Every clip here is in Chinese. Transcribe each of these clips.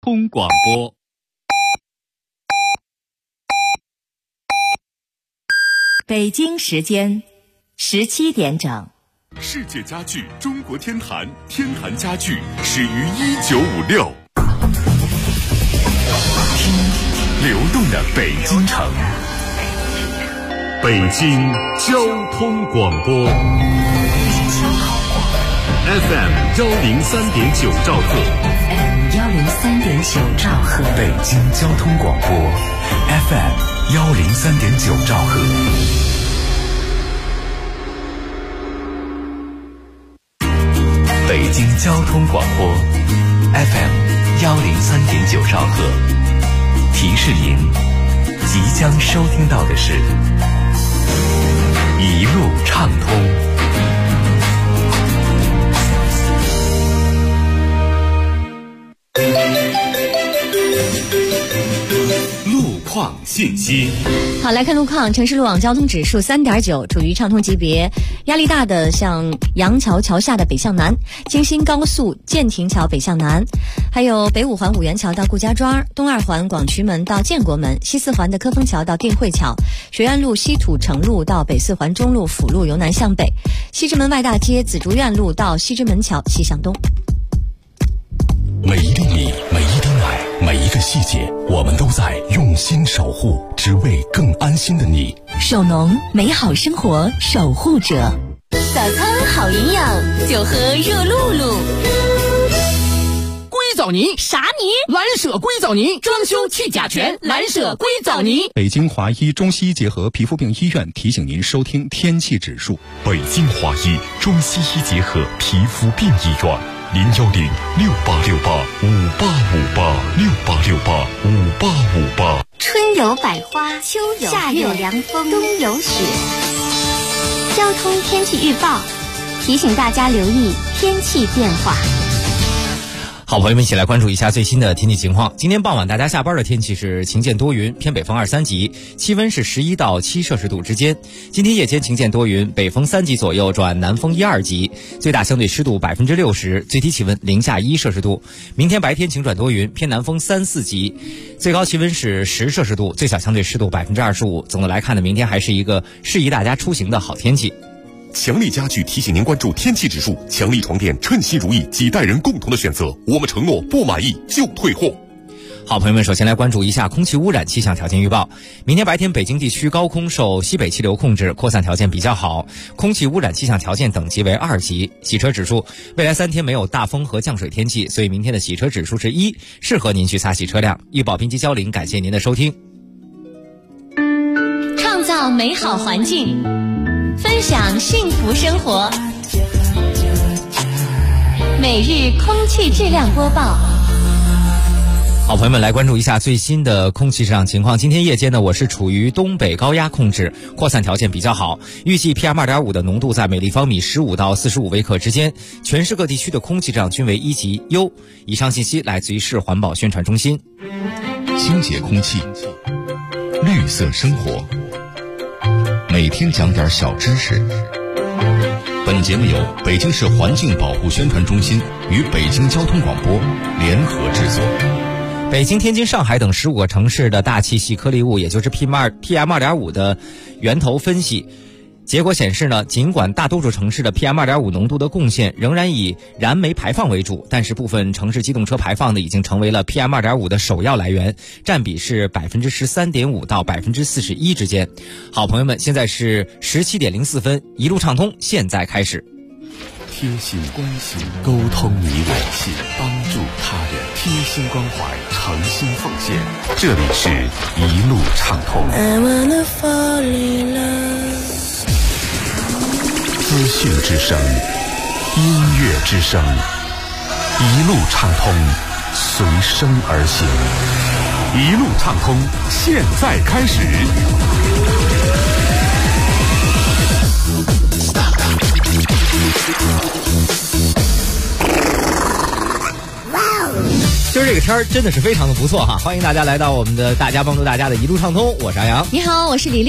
通广播。 北京时间17点整。 世界家具中国天坛，天坛家具始于1956。流动的北京城，北京交通广播 FM103.9兆赫 103.9兆赫， 北京交通广播 FM103.9兆赫。北京交通广播 FM103.9兆赫，提示您即将收听到的是一路畅通。路况信息。 好，来看路况。城市路网交通指数3.9，处于畅通级别。压力大的像杨桥桥下的北向南，京新高速建亭桥北向南，还有北五环五元桥到顾家庄，东二环广渠门到建国门，西四环的科丰桥到定慧桥，学院路西土城路到北四环中路辅路由南向北，西直门外大街紫竹院路到西直门桥西向东。 每一粒米，每一滴奶，每一个细节，我们都在用心守护，只为更安心的你。 手农，美好生活守护者。 早餐好营养，就喝热露露。 硅藻泥啥泥？ 蓝舍硅藻泥，装修去甲醛，蓝舍硅藻泥。 北京华医中西医结合皮肤病医院提醒您收听天气指数。 北京华医中西医结合皮肤病医院。010686858685868 春有百花，秋有夏有凉风，冬有雪。交通天气预报提醒大家留意天气变化。 好，朋友们一起来关注一下最新的天气情况。今天傍晚大家下班的天气是晴见多云，偏北风2、3级，气温是11到7摄氏度之间。今天夜间晴见多云，北风3级左右转南风1、2级，最大相对湿度60%，最低气温零下1摄氏度。明天白天晴转多云，偏南风3、4级，最高气温是10摄氏度，最小相对湿度25%。总的来看呢，明天还是一个适宜大家出行的好天气。 强力家具提醒您关注天气指数，强力床垫称心如意，几代人共同的选择，我们承诺不满意就退货。 好，朋友们，首先来关注一下空气污染气象条件预报。明天白天北京地区高空受西北气流控制，扩散条件比较好，空气污染气象条件等级为2级。洗车指数，未来3天没有大风和降水天气，所以明天的洗车指数是1，适合您去擦洗车辆。预报编辑焦林，感谢您的收听。 创造美好环境，分享幸福生活。每日空气质量播报。 好，朋友们，来关注一下最新的空气质量情况。今天夜间呢，我是处于东北高压控制，扩散条件比较好，预计 PM2.5 的浓度在每立方米15到45微克之间，全市各地区的空气质量均为1级优。以上信息来自于市环保宣传中心。 清洁空气，绿色生活，每天讲点小知识。本节目由北京市环境保护宣传中心与北京交通广播联合制作。 北京、天津、上海等15个城市的大气系颗粒物，也就是 PM2.5 的源头分析结果显示呢，尽管大多数城市的 PM2.5 浓度的贡献仍然以燃煤排放为主，但是部分城市机动车排放呢已经成为了 PM2.5 的首要来源，占比是 13.5% 到 41% 之间。好，朋友们，现在是17点04分，一路畅通，现在开始。 贴心关心，沟通你我，帮助他人，贴心关怀，诚心奉献。这里是一路畅通。资讯之声，音乐之声，一路畅通，随声而行。一路畅通，现在开始。 今儿这个天儿真的是非常的不错哈，欢迎大家来到我们的大家帮助大家的一路畅通，我是阿阳。 你好，我是李丽。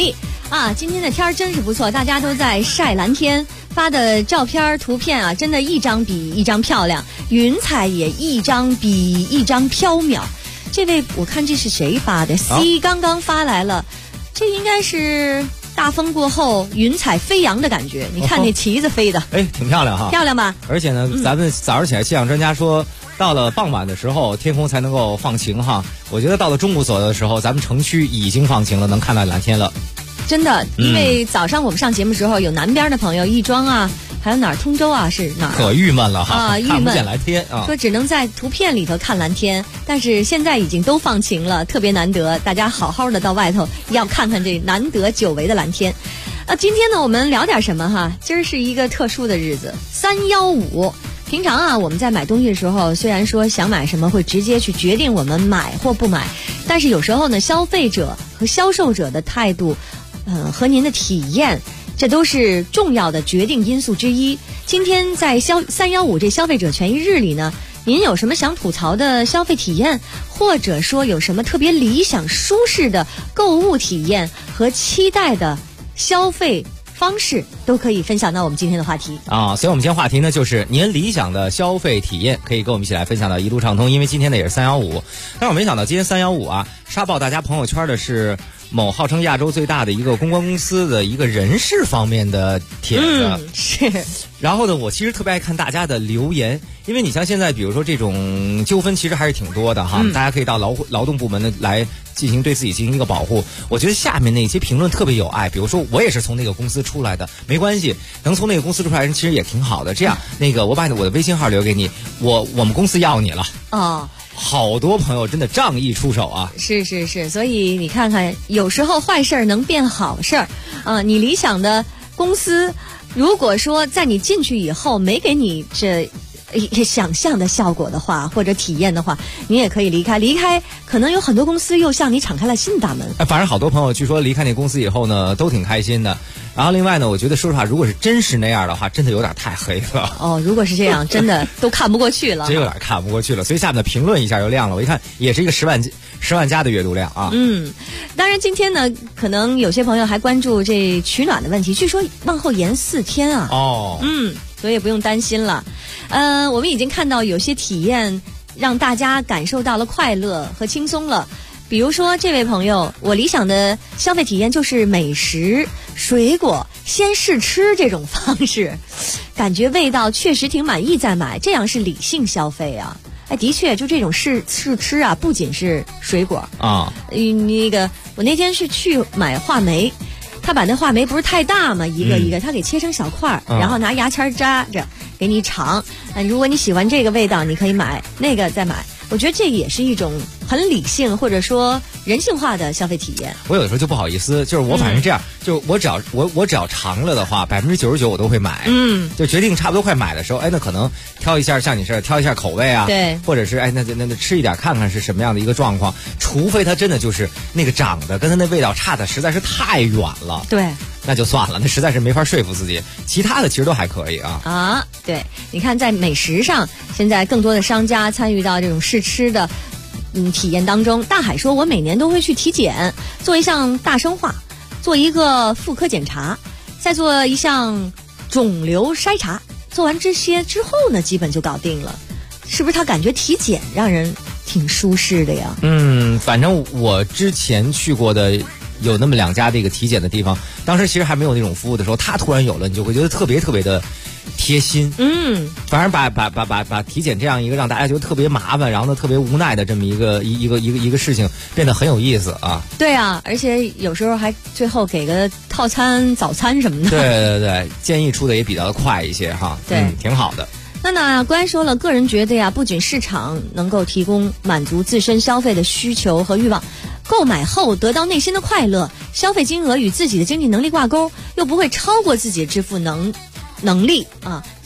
啊，今天的天儿真是不错，大家都在晒蓝天，发的照片图片啊，真的一张比一张漂亮，云彩也一张比一张飘渺。这位我看这是谁发的 ？C 刚刚发来了，这应该是大风过后云彩飞扬的感觉。你看那旗子飞的， 哎，挺漂亮哈， 漂亮吧？ 而且呢，咱们早上起来气象专家说，到了傍晚的时候，天空才能够放晴哈。我觉得到了中午左右的时候，咱们城区已经放晴了，能看到蓝天了。 真的，因为早上我们上节目时候，有南边的朋友，亦庄啊，还有哪儿，通州啊，是哪儿？ 可郁闷了哈， 啊，郁闷， 看不见蓝天啊， 说只能在图片里头看蓝天，但是现在已经都放晴了，特别难得，大家好好的到外头要看看这难得久违的蓝天。今天呢，我们聊点什么哈？今儿是一个特殊的日子，315。平常啊，我们在买东西的时候，虽然说想买什么会直接去决定我们买或不买，但是有时候呢，消费者和销售者的态度，和您的体验，这都是重要的决定因素之一。今天在315这消费者权益日里呢，您有什么想吐槽的消费体验，或者说有什么特别理想舒适的购物体验和期待的消费方式，都可以分享到我们今天的话题啊。所以我们今天话题呢，就是您理想的消费体验，可以跟我们一起来分享到一路畅通。因为今天呢也是315，但是我没想到今天315啊，刷爆大家朋友圈的是某号称亚洲最大的一个公关公司的一个人事方面的帖子。 是。 然后呢，我其实特别爱看大家的留言，因为你像现在比如说这种纠纷其实还是挺多的哈，大家可以到劳动部门的来对自己进行一个保护。我觉得下面那些评论特别有爱，比如说我也是从那个公司出来的，没关系，能从那个公司出来人其实也挺好的。这样，我把我的微信号留给你，我们公司要你了。哦。好多朋友真的仗义出手啊！ 是，所以你看看，有时候坏事能变好事儿啊！你理想的公司，如果说在你进去以后没给你这想象的效果的话，或者体验的话，你也可以离开。离开可能有很多公司又向你敞开了新大门。 反正好多朋友据说离开那公司以后呢，都挺开心的。然后另外呢，我觉得说实话，如果是真是那样的话，真的有点太黑了。 哦，如果是这样，真的都看不过去了。 真有点看不过去了。所以下面的评论一下就亮了，我一看也是一个10万加的阅读量啊。 当然今天呢，可能有些朋友还关注这取暖的问题，据说往后延4天啊。所以也不用担心了。我们已经看到有些体验让大家感受到了快乐和轻松了。比如说这位朋友，我理想的消费体验就是美食、水果先试吃这种方式，感觉味道确实挺满意再买，这样是理性消费啊。的确，就这种试吃啊，不仅是水果啊。我那天是去买话梅，他把那话梅不是太大嘛，一个一个，他给切成小块，然后拿牙签扎着给你尝。如果你喜欢这个味道，你可以买那个再买。我觉得这也是一种很理性或者说人性化的消费体验。 我有的时候就不好意思，就是我反正这样，就我只要尝了的话，99%我都会买。就决定差不多快买的时候，那可能挑一下，像你是挑一下口味啊， 对， 或者是那吃一点看看是什么样的一个状况，除非它真的就是那个长得跟它那味道差的实在是太远了， 对， 那就算了，那实在是没法说服自己。其他的其实都还可以啊。 对，你看在美食上，现在更多的商家参与到这种试吃的体验当中。大海说，我每年都会去体检，做一项大生化，做一个妇科检查，再做一项肿瘤筛查，做完这些之后呢，基本就搞定了。是不是他感觉体检让人挺舒适的呀？ 反正我之前去过的有那么2家这个体检的地方，当时其实还没有那种服务的时候，他突然有了，你就会觉得特别特别的贴心。反而把体检这样一个让大家觉得特别麻烦，然后呢特别无奈的这么一个事情变得很有意思啊。 对啊，而且有时候还最后给个套餐早餐什么的。 对，建议出的也比较的快一些哈。 对， 挺好的。 那关说了，个人觉得呀，不仅市场能够提供满足自身消费的需求和欲望，购买后得到内心的快乐，消费金额与自己的经济能力挂钩，又不会超过自己的支付能力啊，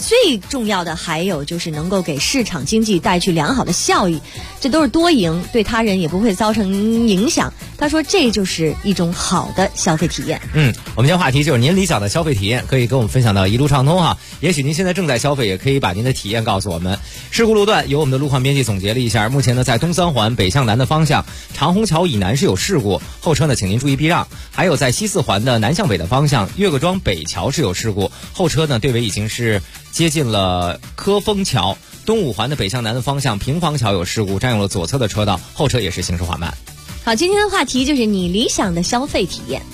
最重要的还有就是能够给市场经济带去良好的效益，这都是多赢，对他人也不会造成影响。他说这就是一种好的消费体验。 我们今天话题就是您理想的消费体验，可以跟我们分享到一路畅通哈。也许您现在正在消费，也可以把您的体验告诉我们。事故路段由我们的路况编辑总结了一下，目前呢在东三环北向南的方向，长虹桥以南是有事故，后车呢请您注意避让。还有在西四环的南向北的方向，岳各庄北桥是有事故，后车呢队尾已经是接近了科丰桥。东五环的北向南的方向，平房桥有事故，占用了左侧的车道，后车也是行驶缓慢。 好，今天的话题就是你理想的消费体验。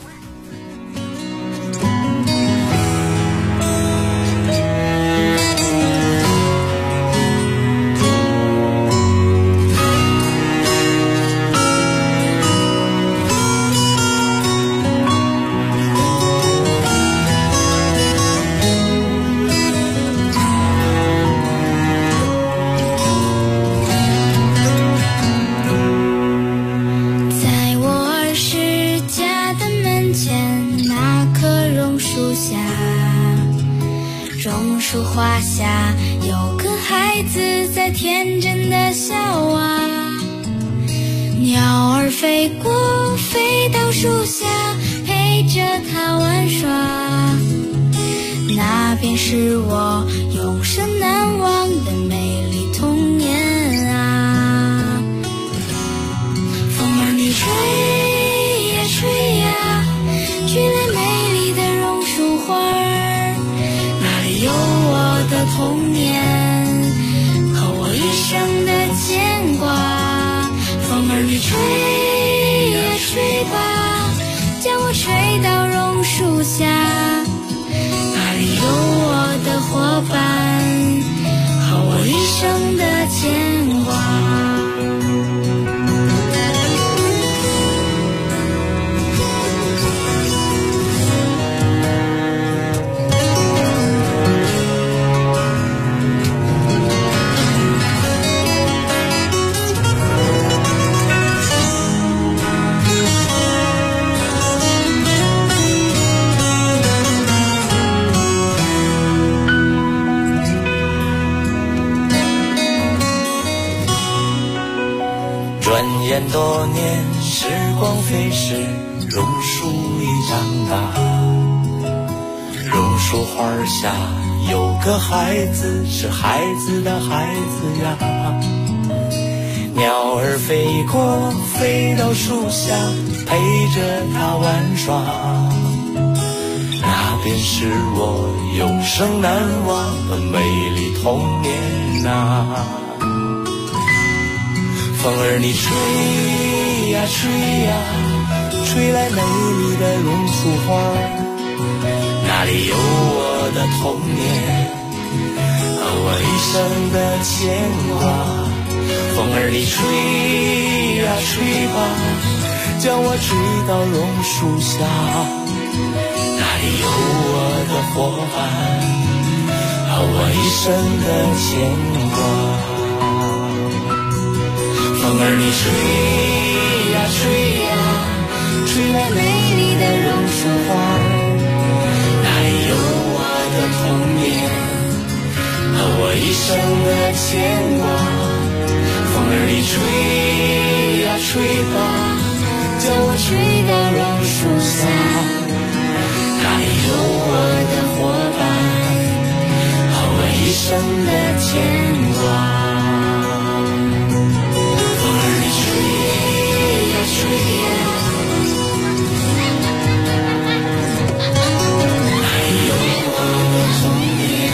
树花下有个孩子在天真的笑啊，鸟儿飞过飞到树下陪着它玩耍，那便是我永生难忘的美丽童年啊。风儿你吹呀吹呀，吹来美丽的榕树花儿，那里有我的童年和我一生的牵挂。风儿你吹呀吹吧，将我吹到榕树下，那里有我的伙伴和我一生的牵挂。 转眼多年，时光飞逝，榕树已长大。榕树花下有个孩子，是孩子的孩子呀。鸟儿飞过，飞到树下，陪着它玩耍。那便是我永生难忘的美丽童年啊。风儿你吹呀吹呀，吹来美丽的榕树花，那里有我的童年和我一生的牵挂。风儿你吹呀吹吧，将我吹到榕树下，那里有我的伙伴和我一生的牵挂。风儿你吹呀吹呀，吹来美丽的榕树花，那里有我的童年和我一生的牵挂。风儿你吹呀吹吧，将我吹到榕树下，那里有我的伙伴和我一生的牵挂。吹呀，那里有我的童年。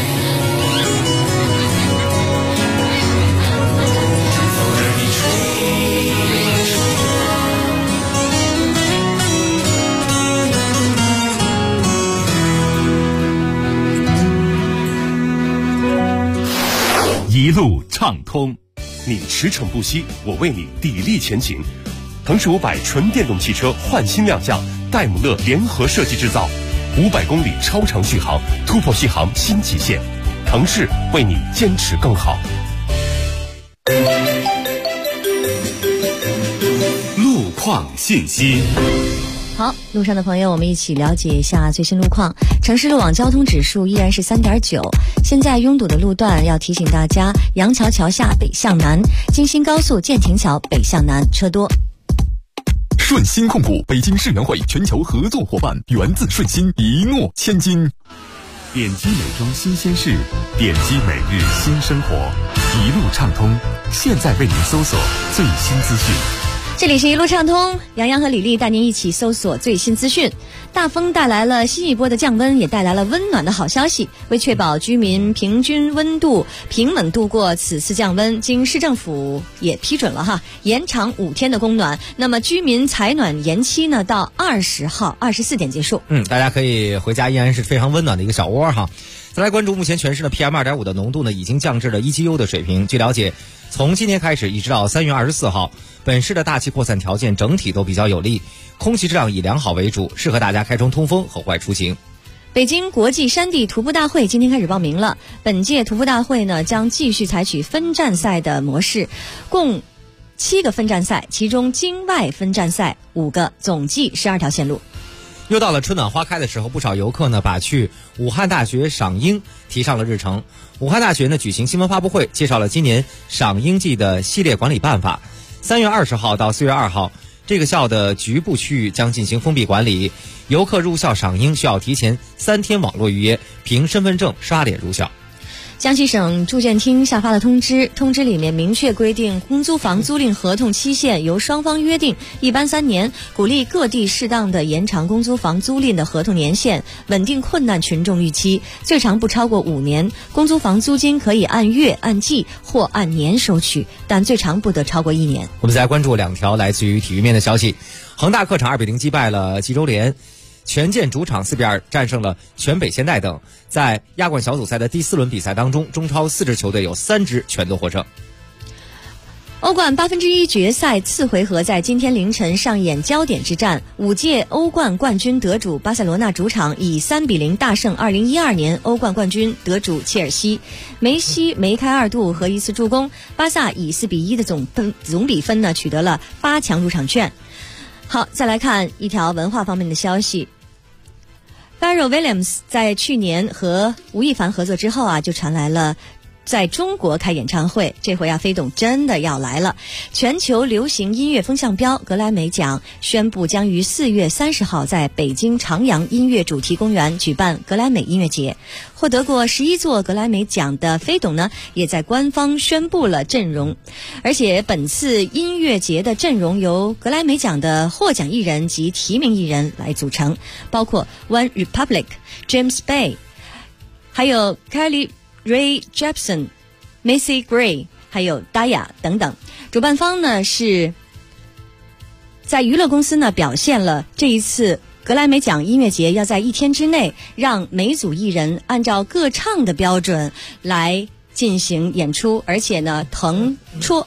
风儿你吹呀吹呀。一路畅通，你驰骋不息，我为你砥砺前行。腾势500纯电动汽车焕新亮相，戴姆勒联合设计制造，500公里超长续航，突破续航新极限。腾势为你坚持更好。路况信息。 好，路上的朋友，我们一起了解一下最新路况。城市路网交通指数依然是3.9，现在拥堵的路段要提醒大家，杨桥桥下北向南、京新高速建亭桥北向南车多。 顺鑫控股北京世园会全球合作伙伴，源自顺鑫，一诺千金。点击美妆新鲜事，点击每日新生活，一路畅通，现在为您搜索最新资讯。 这里是一路畅通，杨洋和李丽带您一起搜索最新资讯。大风带来了新一波的降温，也带来了温暖的好消息。为确保居民平均温度平稳度过此次降温，经市政府也批准了延长5天的供暖。那么居民采暖延期呢，到20号24点结束。 大家可以回家，依然是非常温暖的一个小窝哈。再来关注目前全市的 PM2.5 的浓度呢，已经降至了1级优的水平。据了解，从今天开始一直到3月24号，本市的大气扩散条件整体都比较有利，空气质量以良好为主，适合大家开窗通风和户外出行。 北京国际山地徒步大会今天开始报名了。本届徒步大会呢，将继续采取分站赛的模式，共7个分站赛，其中京外分站赛5个，总计12条线路。 又到了春暖花开的时候，不少游客呢把去武汉大学赏樱提上了日程。武汉大学呢举行新闻发布会，介绍了今年赏樱季的系列管理办法。3月20号到4月2号，这个校的局部区域将进行封闭管理，游客入校赏樱需要提前3天网络预约，凭身份证刷脸入校。 江西省住建厅下发了通知里面明确规定，公租房租赁合同期限由双方约定，一般3年，鼓励各地适当的延长公租房租赁的合同年限，稳定困难群众预期，最长不超过5年。公租房租金可以按月、按季或按年收取，但最长不得超过1年。 我们再来关注2条来自于体育面的消息。恒大客场2-0击败了济州联，权健主场4-2战胜了全北现代等。在亚冠小组赛的第4轮比赛当中，中超4支球队有3支全都获胜。 欧冠1/8决赛次回合在今天凌晨上演焦点之战，5届欧冠冠军得主巴塞罗那主场以3-0大胜2012年欧冠冠军得主切尔西，梅西梅开2度和1次助攻，巴萨以4-1的总比分呢取得了8强入场券。好，再来看一条文化方面的消息。Pharrell Williams 在去年和吴亦凡合作之后就传来了在中国开演唱会，这回飞董真的要来了。全球流行音乐风向标格莱美奖宣布将于4月30号在北京长阳音乐主题公园举办格莱美音乐节。获得过11座格莱美奖的飞董呢，也在官方宣布了阵容，而且本次音乐节的阵容由格莱美奖的获奖艺人及提名艺人来组成，包括 One Republic、James Bay， 还有 Carly Rae Jepsen、Macy Gray， 还有 Daya 等等。主办方呢是在娱乐公司呢表现了这一次格莱美奖音乐节要在1天之内让每组艺人按照各唱的标准来进行演出，而且呢腾戳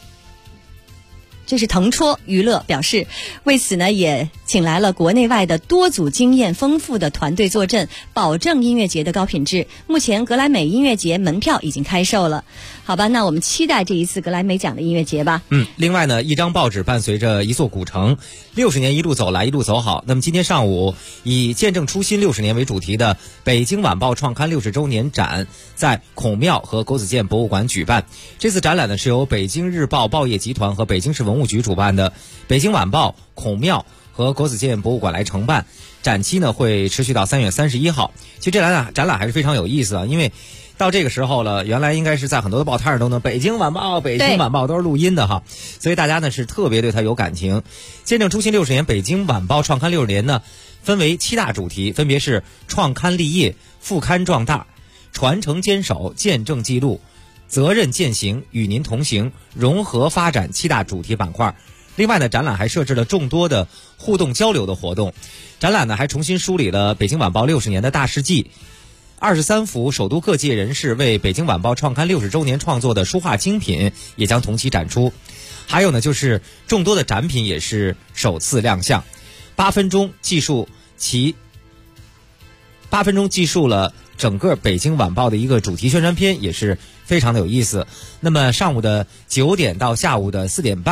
娱乐表示，为此呢也请来了国内外的多组经验丰富的团队坐镇，保证音乐节的高品质。目前格莱美音乐节门票已经开售了。好吧，那我们期待这一次格莱美奖的音乐节吧。 另外呢，一张报纸伴随着一座古城，60年一路走来一路走好。那么今天上午以见证初心60年为主题的北京晚报创刊60周年展在孔庙和国子监博物馆举办。这次展览呢是由北京日报报业集团和北京市文物局主办的，北京晚报、孔庙和国子监博物馆来承办，展期呢会持续到3月31号。其实这展览还是非常有意思因为到这个时候了，原来应该是在很多的报摊上都能北京晚报都是录音的哈，所以大家呢是特别对它有感情。见证初心60年，北京晚报创刊60年呢分为7大主题，分别是创刊立业、复刊壮大、传承坚守、见证记录、责任践行、与您同行、融合发展7大主题板块。另外呢，展览还设置了众多的互动交流的活动。展览呢还重新梳理了北京晚报60年的大事记，23幅首都各界人士为北京晚报创刊60周年创作的书画精品也将同期展出。还有呢就是众多的展品也是首次亮相。8分钟记述了整个北京晚报的一个主题宣传片，也是非常的有意思。那么上午的9点到下午的4点半，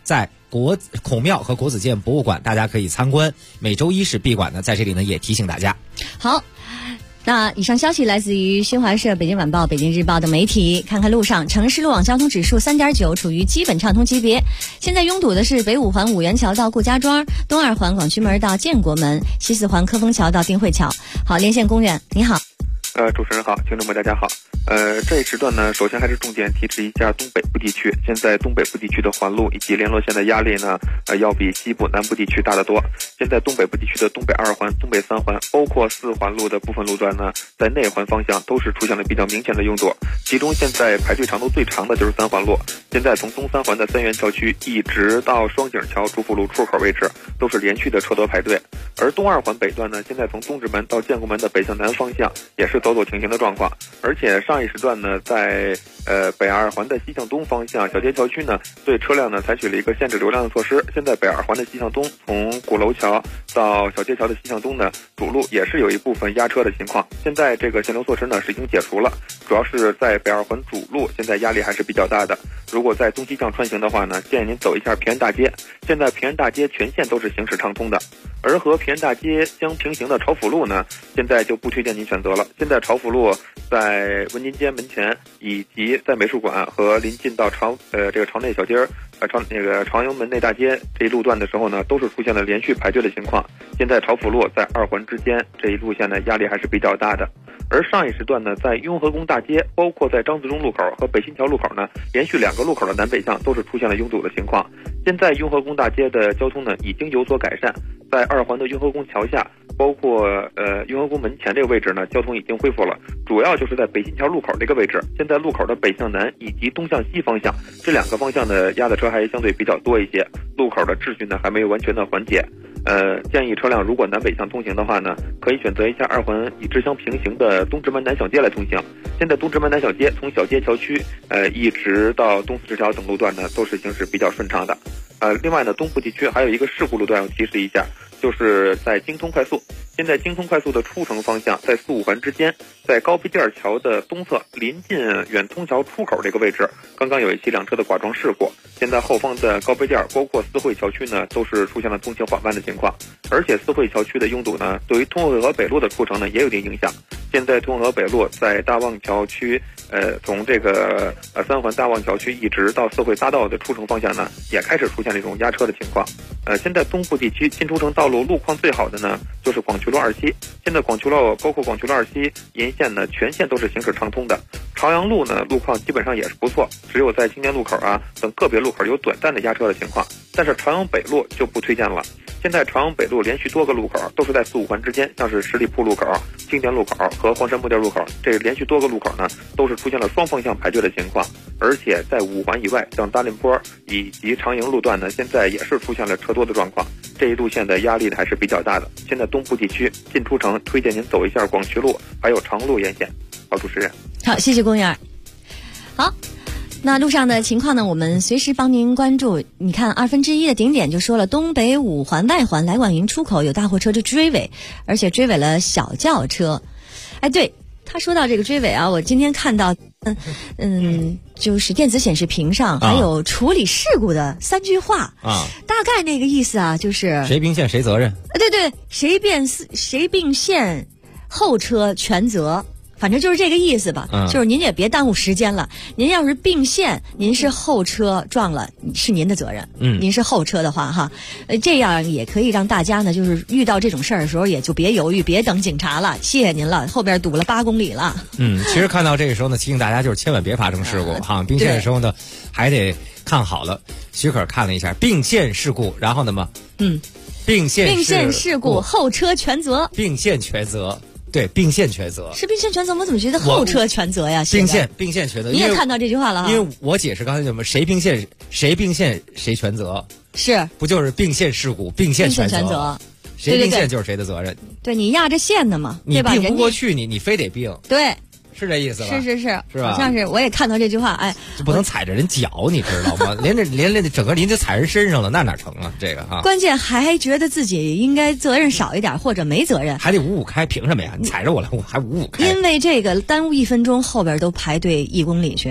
在孔庙和国子监博物馆，大家可以参观。每周一是闭馆的，在这里呢也提醒大家。 好。那以上消息来自于新华社、北京晚报、北京日报的媒体。看看路上，城市路网交通指数3.9，处于基本畅通级别。现在拥堵的是北5环五元桥到顾家庄，东2环广渠门到建国门，西4环科丰桥到丁汇桥。好，连线公园，你好。 主持人好，听众们大家好。这一时段呢，首先还是重点提示一下东北部地区。现在东北部地区的环路以及联络线的压力呢，要比西部、南部地区大得多。现在东北部地区的东北2环、东北3环，包括4环路的部分路段呢，在内环方向都是出现了比较明显的拥堵。其中现在排队长度最长的就是3环路。现在从东3环的三元桥区一直到双井桥主辅路出口位置，都是连续的车多排队。而东2环北段呢，现在从东直门到建国门的北向南方向也是走走停停的状况。而且上一时段呢，在北2环的西向东方向小街桥区呢，对车辆呢采取了一个限制流量的措施。现在北2环的西向东，从鼓楼桥到小街桥的西向东呢，主路也是有一部分压车的情况。现在这个限流措施呢是已经解除了，主要是在北2环主路，现在压力还是比较大的。如果在东西向穿行的话呢，建议您走一下平安大街。现在平安大街全线都是行驶畅通的，而和平安大街相平行的朝府路呢，现在就不推荐您选择了。现在朝府路在文津街门前，以及在美术馆和临近到朝内小街朝阳门内大街这一路段的时候呢，都是出现了连续排队的情况。现在朝府路在2环之间这一路线呢，压力还是比较大的。而上一时段呢，在雍和宫大街，包括在张自忠路口和北新桥路口呢，连续2个路口的南北向都是出现了拥堵的情况。现在雍和宫大街的交通呢已经有所改善，在2环的雍和宫桥下，包括雍和宫门前这个位置呢，交通已经恢复了。主要就是在北新桥路口这个位置，现在路口的北向南以及东向西方向这2个方向的压的车还相对比较多一些，路口的秩序呢还没有完全的缓解。建议车辆如果南北向通行的话呢，可以选择一下2环与之相平行的东直门南小街来通行。现在东直门南小街从小街桥区一直到东四十条等路段呢，都是行驶比较顺畅的。另外呢，东部地区还有一个事故路段要提示一下，就是在京通快速。现在京通快速的出城方向在4、5环之间，在高碑店桥的东侧临近远通桥出口这个位置，刚刚有一起2车的剐撞事故。现在后方的高碑店包括四惠桥区呢，都是出现了通行缓慢的情况。而且四惠桥区的拥堵呢，对于通惠河北路的出城呢也有一定影响。现在通惠河北路在大望桥区从这个3环大望桥区一直到四惠匝道的出城方向呢，也开始出现了一种压车的情况。现在东部地区进出城道路路况最好的呢，就是广渠路2期。现在广渠路包括广渠路2期沿线呢，全线都是行驶畅通的。朝阳路呢，路况基本上也是不错，只有在青年路口等个别路口有短暂的压车的情况。但是朝阳北路就不推荐了。现在朝阳北路连续多个路口都是在4、5环之间，像是十里铺路口、青年路口和黄山木店路口，这连续多个路口呢，都是出现了双方向排队的情况。而且在5环以外，像大林坡以及长营路段呢，现在也是出现了车多的状况。这一路线的压力还是比较大的。现在东部地区进出城，推荐您走一下广渠路还有长路沿线。好，主持人。 好，谢谢公园。好。那路上的情况呢，我们随时帮您关注。你看1/2的顶点就说了，东北5环外环来广营出口有大货车就追尾，而且追尾了小轿车。哎，对，他说到这个追尾我今天看到就是电子显示屏上还有处理事故的3句话大概那个意思就是谁并线谁责任。 对对，谁并线后车全责。反正就是这个意思吧，就是您也别耽误时间了。您要是并线，您是后车撞了，是您的责任。您是后车的话这样也可以让大家呢，就是遇到这种事儿的时候，也就别犹豫，别等警察了，谢谢您了，后边堵了8公里了。 其实看到这个时候呢，提醒大家就是千万别发生事故并线的时候呢，还得看好了。许可看了一下并线事故，然后呢并线事故后车全责， 并线全责。对，并线全责是并线全责，我怎么觉得后车全责呀？ 并线全责， 你也看到这句话了因为我解释刚才什么，谁并线谁全责， 是不就是并线事故并线全责？谁并线就是谁的责任。 对，你压着线的嘛， 你并不过去，你非得并。 对。 是这意思吧？ 是吧？ 好像是，我也看到这句话， 就不能踩着人脚，你知道吗？连整个您就踩人身上了，那哪成啊？这个关键还觉得自己应该责任少一点，或者没责任， 还得5-5开，凭什么呀？你踩着我了，我还5-5开？ 因为这个耽误1分钟，后边都排队1公里去。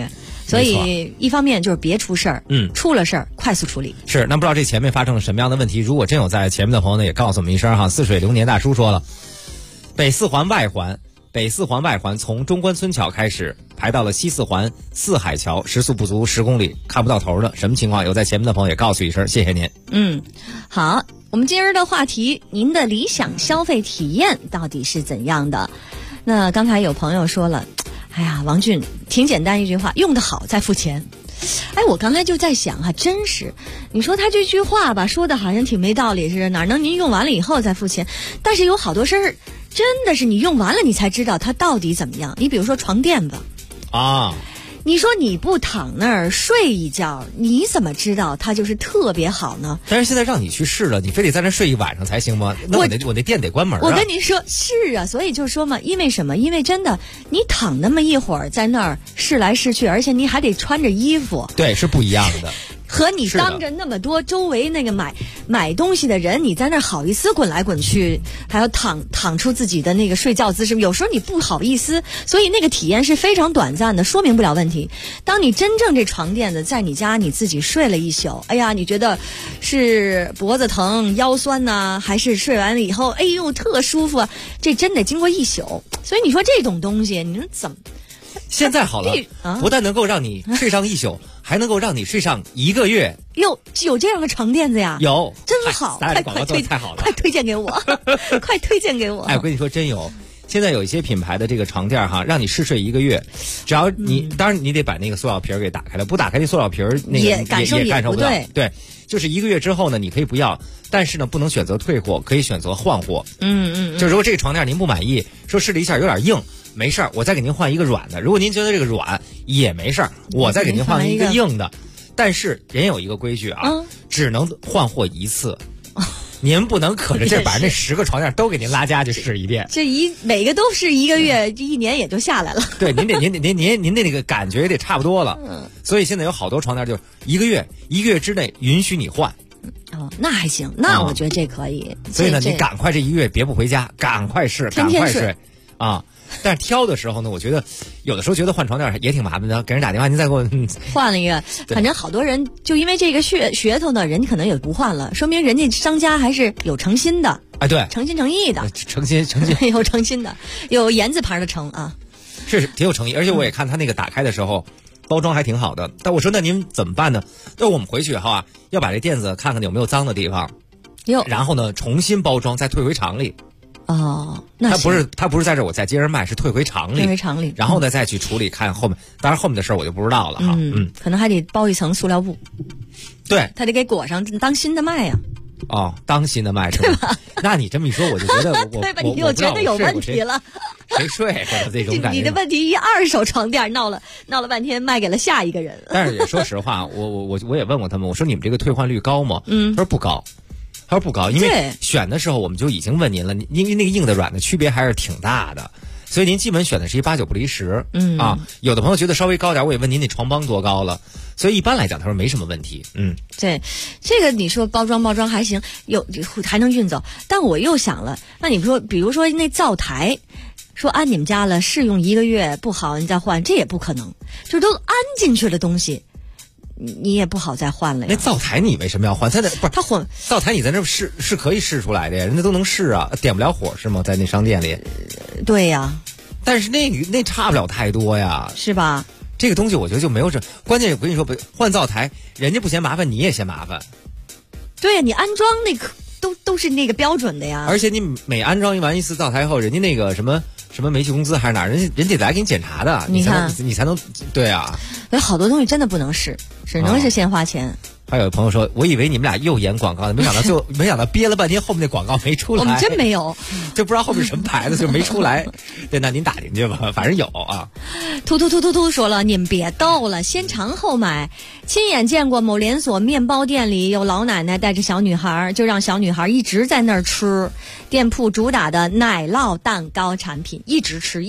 所以一方面就是别出事儿，出了事儿快速处理。 是，那不知道这前面发生了什么样的问题？如果真有在前面的朋友呢，也告诉我们一声哈。似水流年大叔说了，北四环外环从中关村桥开始排到了西四环四海桥，时速不足10公里，看不到头的，什么情况？有在前面的朋友也告诉一声，谢谢您。 好，我们今儿的话题，您的理想消费体验到底是怎样的？那刚才有朋友说了，哎呀，王俊挺简单一句话，用得好再付钱。哎，我刚才就在想哈，真是，你说他这句话吧，说的好像挺没道理似的，哪能您用完了以后再付钱？但是有好多事儿，真的是你用完了你才知道它到底怎么样。你比如说床垫子啊， 你说你不躺那儿睡一觉，你怎么知道它就是特别好呢？ 但是现在让你去试了，你非得在那睡一晚上才行吗？那我那店得关门啊。 我跟你说是啊，所以就是说嘛，因为什么？因为真的你躺那么一会儿在那儿试来试去，而且你还得穿着衣服， 对，是不一样的。 和你当着那么多周围那个买东西的人，你在那儿好意思滚来滚去，还要躺出自己的那个睡觉姿势，有时候你不好意思，所以那个体验是非常短暂的，说明不了问题。当你真正这床垫子在你家你自己睡了一宿，哎呀，你觉得是脖子疼腰酸呢，还是睡完了以后哎呦特舒服啊？这真得经过一宿。所以你说这种东西你说怎么现在好了，不但能够让你睡上一宿，还能够让你睡上1个月。 有这样的床垫子呀？ 有， 真好！ 快太好了， 快推荐给我，快推荐给我！ 哎，我跟你说，真有。现在有一些品牌的这个床垫哈，让你试睡1个月，只要你当然你得把那个塑料皮儿给打开了，不打开那塑料皮儿那个也感受不到。对，就是1个月之后呢，你可以不要，但是呢不能选择退货，可以选择换货。就如果这个床垫您不满意，说试了一下有点硬。没事儿，我再给您换一个软的。如果您觉得这个软也没事儿，我再给您换一个硬的。但是人有一个规矩啊，只能换货一次。您不能可着劲把那10个床垫都给您拉家去试一遍。 每个都是1个月，这1年也就下来了。 对，您的那个感觉也得差不多了。所以现在有好多床垫就是1个月之内允许你换。 那还行，那我觉得这可以。 所以呢，你赶快这1个月别不回家，赶快试，赶快睡啊。但是挑的时候呢，我觉得有的时候觉得换床垫也挺麻烦的，给人打电话您再给我换了一个。反正好多人就因为这个噱头呢，人家可能也不换了，说明人家商家还是有诚心的。 哎，对， 诚心诚意的， 诚心有诚心的，有言字旁的诚啊， 是挺有诚意。而且我也看他那个打开的时候，包装还挺好的。但我说那您怎么办呢？那我们回去哈，要把这垫子看看有没有脏的地方，然后呢重新包装，再退回厂里。 那他不是在这我再接着卖，是退回厂里，然后呢再去处理，看后面。当然后面的事儿我就不知道了哈。 可能还得包一层塑料布。 对， 他得给裹上，当新的卖呀。 当新的卖是吧？那你这么一说，我就觉得我觉得有问题了。 谁睡或者这种感觉？ 你的问题2手床垫闹了半天，卖给了下一个人。 但是也说实话，我也问过他们，我说你们这个退换率高吗？他说不高。他说不高，因为选的时候我们就已经问您了，因为那个硬的软的区别还是挺大的，所以您基本选的是一8、9不离10。有的朋友觉得稍微高点，我也问您那床帮多高了，所以一般来讲他说没什么问题。 对，这个你说包装还行，还能运走，但我又想了，那你说比如说那灶台，说安你们家了试用1个月不好你再换，这也不可能，就都安进去的东西。你也不好再换了呀。 那灶台你为什么要换？他混灶台你在那是可以试出来的呀，人家都能试啊，点不了火是吗？在那商店里。 对呀， 但是那差不了太多呀， 是吧？ 这个东西我觉得就没有这关键。我跟你说，换灶台，人家不嫌麻烦，你也嫌麻烦。 对呀，你安装那个都是那个标准的呀。 而且你每安装完一次灶台后，人家那个什么煤气公司还是哪，人家得来给你检查的，你才能对啊。 有好多东西真的不能试，只能是先花钱。 还有朋友说，我以为你们俩又演广告呢，没想到憋了半天后面那广告没出来。 我们真没有， 就不知道后面什么牌子就没出来。对，那您打进去吧，反正有啊。 突说了，你们别逗了，先尝后买。亲眼见过某连锁面包店里有老奶奶带着小女孩，就让小女孩一直在那儿吃店铺主打的奶酪蛋糕产品，一直吃。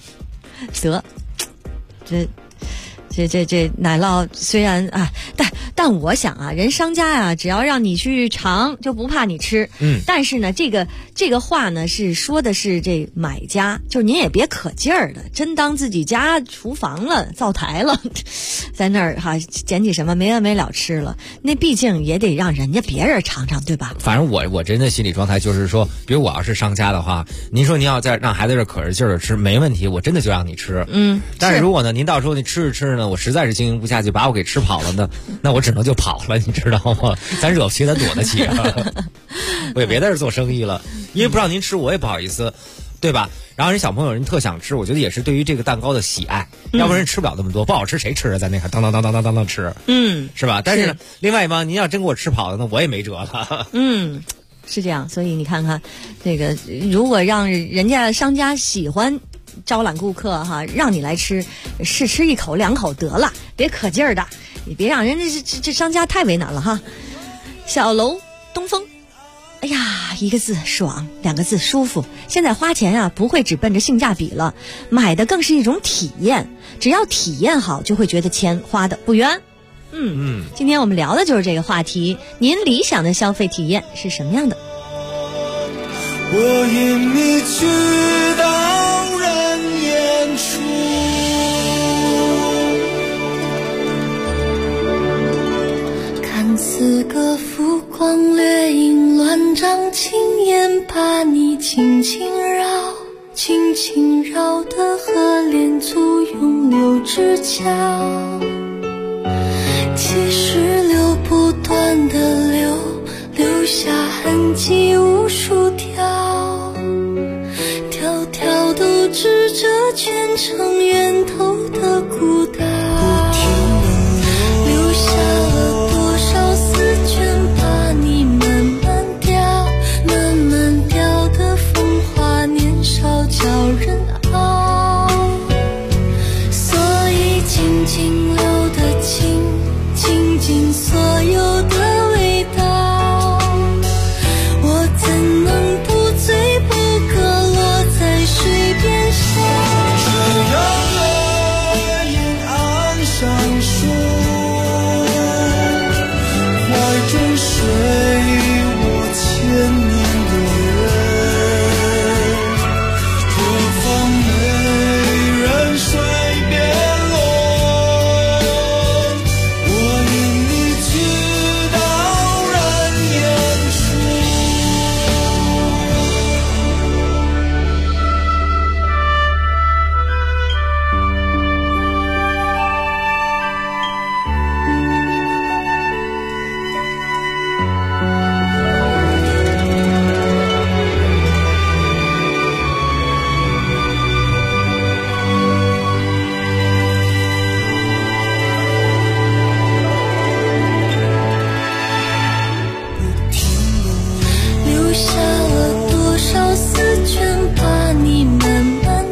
得，这奶酪虽然但但我想啊，人商家啊，只要让你去尝，就不怕你吃。但是呢，这个话呢是说的是这买家，就是您也别可劲儿的，真当自己家厨房了、灶台了，在那儿哈捡起什么没完没了吃了。那毕竟也得让人家别人尝尝，对吧？ 反正我真的心理状态就是说，比如我要是商家的话，您说您要再让孩子这可着劲儿的吃，没问题，我真的就让你吃。但是如果呢，您到时候你吃着吃着呢，我实在是经营不下去，把我给吃跑了呢，那我只能就跑了，你知道吗？咱惹不起，咱躲得起啊。我也别在这做生意了，因为不让您吃，我也不好意思，对吧？然后人小朋友人特想吃，我觉得也是对于这个蛋糕的喜爱，要不然人吃不了那么多，不好吃谁吃啊？在那块当当吃，是吧？但是呢，另外一帮您要真给我吃跑了，那我也没辙了。 是这样，所以你看看，这个如果让人家商家喜欢招揽顾客哈，让你来吃，试吃1口2口得了，别可劲儿的，你别让人家这商家太为难了哈。小楼东风，哎呀，1个字爽，2个字舒服。现在花钱啊，不会只奔着性价比了，买的更是一种体验。只要体验好，就会觉得钱花的不冤。今天我们聊的就是这个话题。您理想的消费体验是什么样的？ 我引你去到人烟处， 看似个浮光掠影乱掌轻烟，把你轻轻绕的河连簇拥流直角，其实流不断的留下痕迹无数条，条条都指着全城源头的古道，留下了多少丝绢，把你慢慢雕的风华年少叫人傲，所以静静流的静静所有的味道，我怎能不醉不歌落在水边上？ 这样的阴暗上树，怀中睡我千年的人，何方美人水边落，我引你去到人烟处。留下了多少丝绢，把你慢慢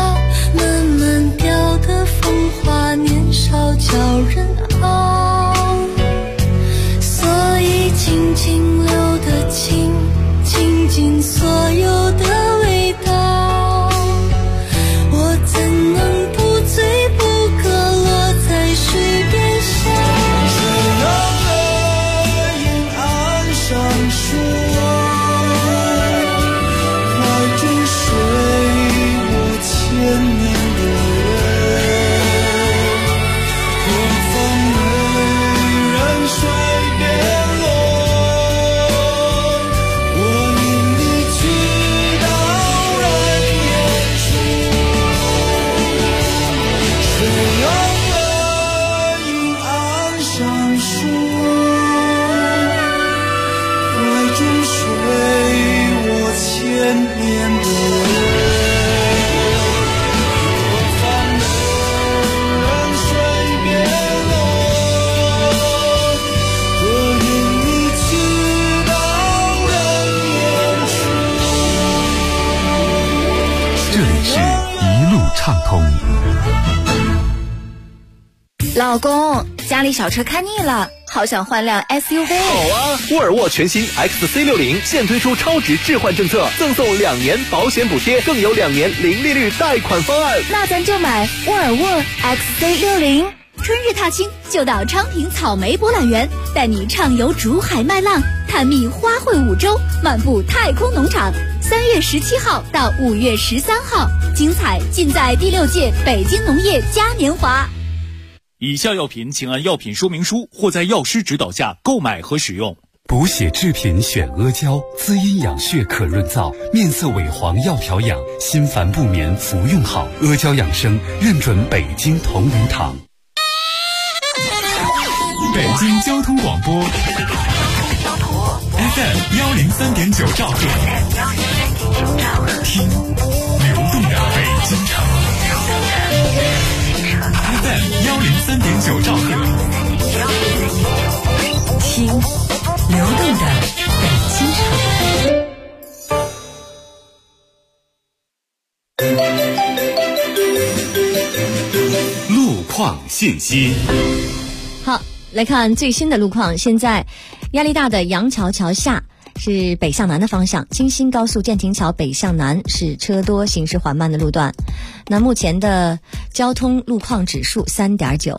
雕的风华年少叫人傲，所以静静流的静所有的味道，我怎能不醉不歌落在水边上？这样的阴暗上树，怀中睡我千年的人，何方美人水边落，我引你去到人烟处。这样的阴暗上树，怀中睡我千年的人，何方美人水边落，我引你去到人烟处。 这里是一路畅通。 老公，家里小车看腻了，好想换辆 SUV。 好啊，沃尔沃全新 XC60现推出超值置换政策，赠送2年保险补贴，更有2年零利率贷款方案。 那咱就买沃尔沃 XC60。 春日踏青就到昌平草莓博览园，带你畅游竹海麦浪，探秘花卉五洲，漫步太空农场。3月17号到5月13号，精彩尽在第6届北京农业嘉年华。 以下药品请按药品说明书或在药师指导下购买和使用。 补血制品选阿胶，滋阴养血可润燥，面色萎黄要调养，心烦不眠服用好。阿胶养生认准北京同仁堂。 北京交通广播 FM 103.9兆赫，听流动的北京城。FM 103.9兆赫， 听流动的北京城。路况信息。 好，来看最新的路况。现在压力大的杨桥桥下是北向南的方向，京新高速建亭桥北向南是车多行驶缓慢的路段。那目前的交通路况指数3.9。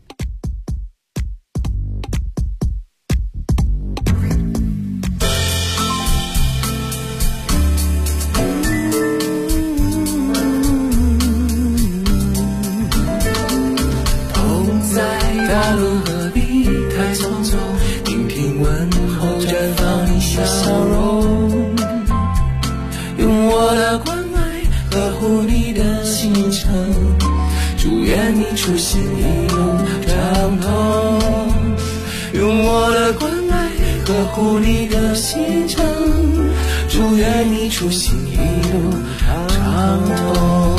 大路何必太匆匆，频频问候绽放你笑容，用我的关爱呵护你的行程，祝愿你出行一路畅通，用我的关爱呵护你的行程，祝愿你出行一路畅通。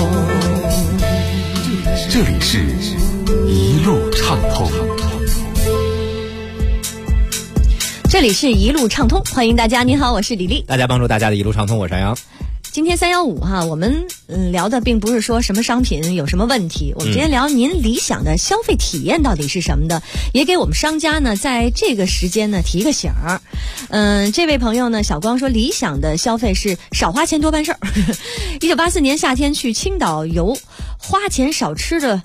这里是一路畅通， 这里是一路畅通，欢迎大家。您好，我是李丽。 大家帮助大家的一路畅通，我是杨洋。 今天315哈，我们聊的并不是说什么商品有什么问题，我们今天聊您理想的消费体验到底是什么的，也给我们商家呢在这个时间呢提个醒儿。这位朋友呢，小光说理想的消费是少花钱多办事儿。1984年夏天去青岛游，花钱少吃的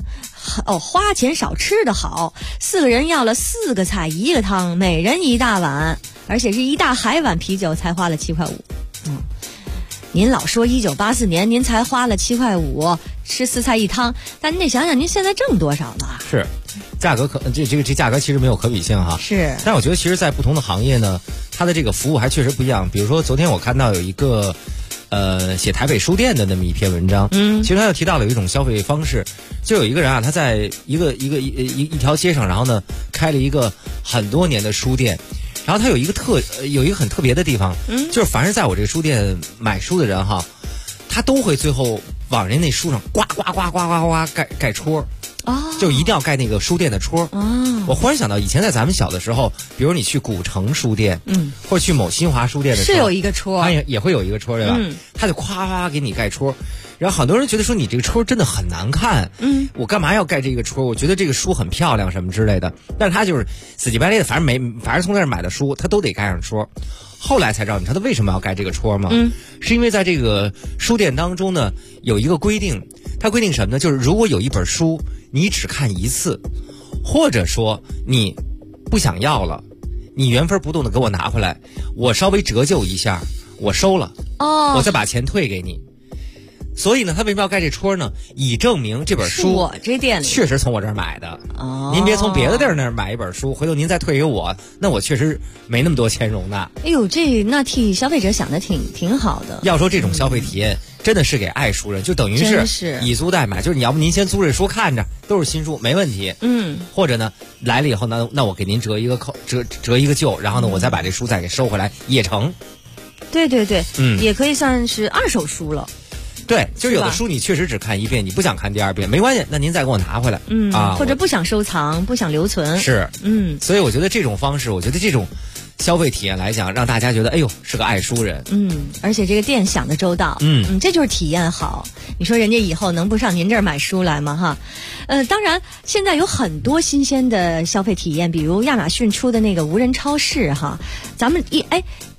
好，4个人要了4个菜1个汤，每人1大碗，而且是1大海碗啤酒，才花了7.5块。您老说1984年您才花了7.5块，吃4菜1汤，但您得想想您现在挣多少了。是， 价格这价格其实没有可比性哈。是，但我觉得其实在不同的行业呢，它的这个服务还确实不一样。比如说昨天我看到有一个写台北书店的那么一篇文章，其实他又提到了有一种消费方式，就有一个人啊，他在一条街上，然后呢开了一个很多年的书店。然后它有一个很特别的地方，就是凡是在我这个书店买书的人哈，他都会最后往人那书上呱盖戳，就一定要盖那个书店的戳。我忽然想到，以前在咱们小的时候，比如你去古城书店，或者去某新华书店的时候， 是有一个戳， 它也会有一个戳，对吧？他就夸给你盖戳。然后很多人觉得说你这个戳真的很难看，我干嘛要盖这个戳？我觉得这个书很漂亮什么之类的。但是他就是死乞白赖的，反正从那儿买的书，他都得盖上戳。后来才知道，你知道他为什么要盖这个戳吗？是因为在这个书店当中呢，有一个规定，它规定什么呢？就是如果有一本书你只看1次，或者说你不想要了，你原封不动的给我拿回来，我稍微折旧一下，我收了，我再把钱退给你。所以呢，他为什么要盖这戳呢？以证明这本书我这店里确实从我这儿买的。您别从别的地儿那儿买一本书，回头您再退给我，那我确实没那么多钱容纳。 哎呦，那替消费者想的挺好的。 要说这种消费体验，真的是给爱书人，就等于是以租代买，就是你要不您先租这书看着，都是新书，没问题。或者呢，来了以后呢，那我给您折一个旧，然后呢，我再把这书再给收回来也成。 对，也可以算是2手书了。 对，就是有的书你确实只看1遍，你不想看第2遍，没关系，那您再给我拿回来。 或者不想收藏，不想留存。 是，所以我觉得这种方式，我觉得这种消费体验来讲，让大家觉得哎呦是个爱书人。 而且这个店想得周到。这就是体验好。你说人家以后能不上您这儿买书来吗？哈，当然现在有很多新鲜的消费体验，比如亚马逊出的那个无人超市哈，咱们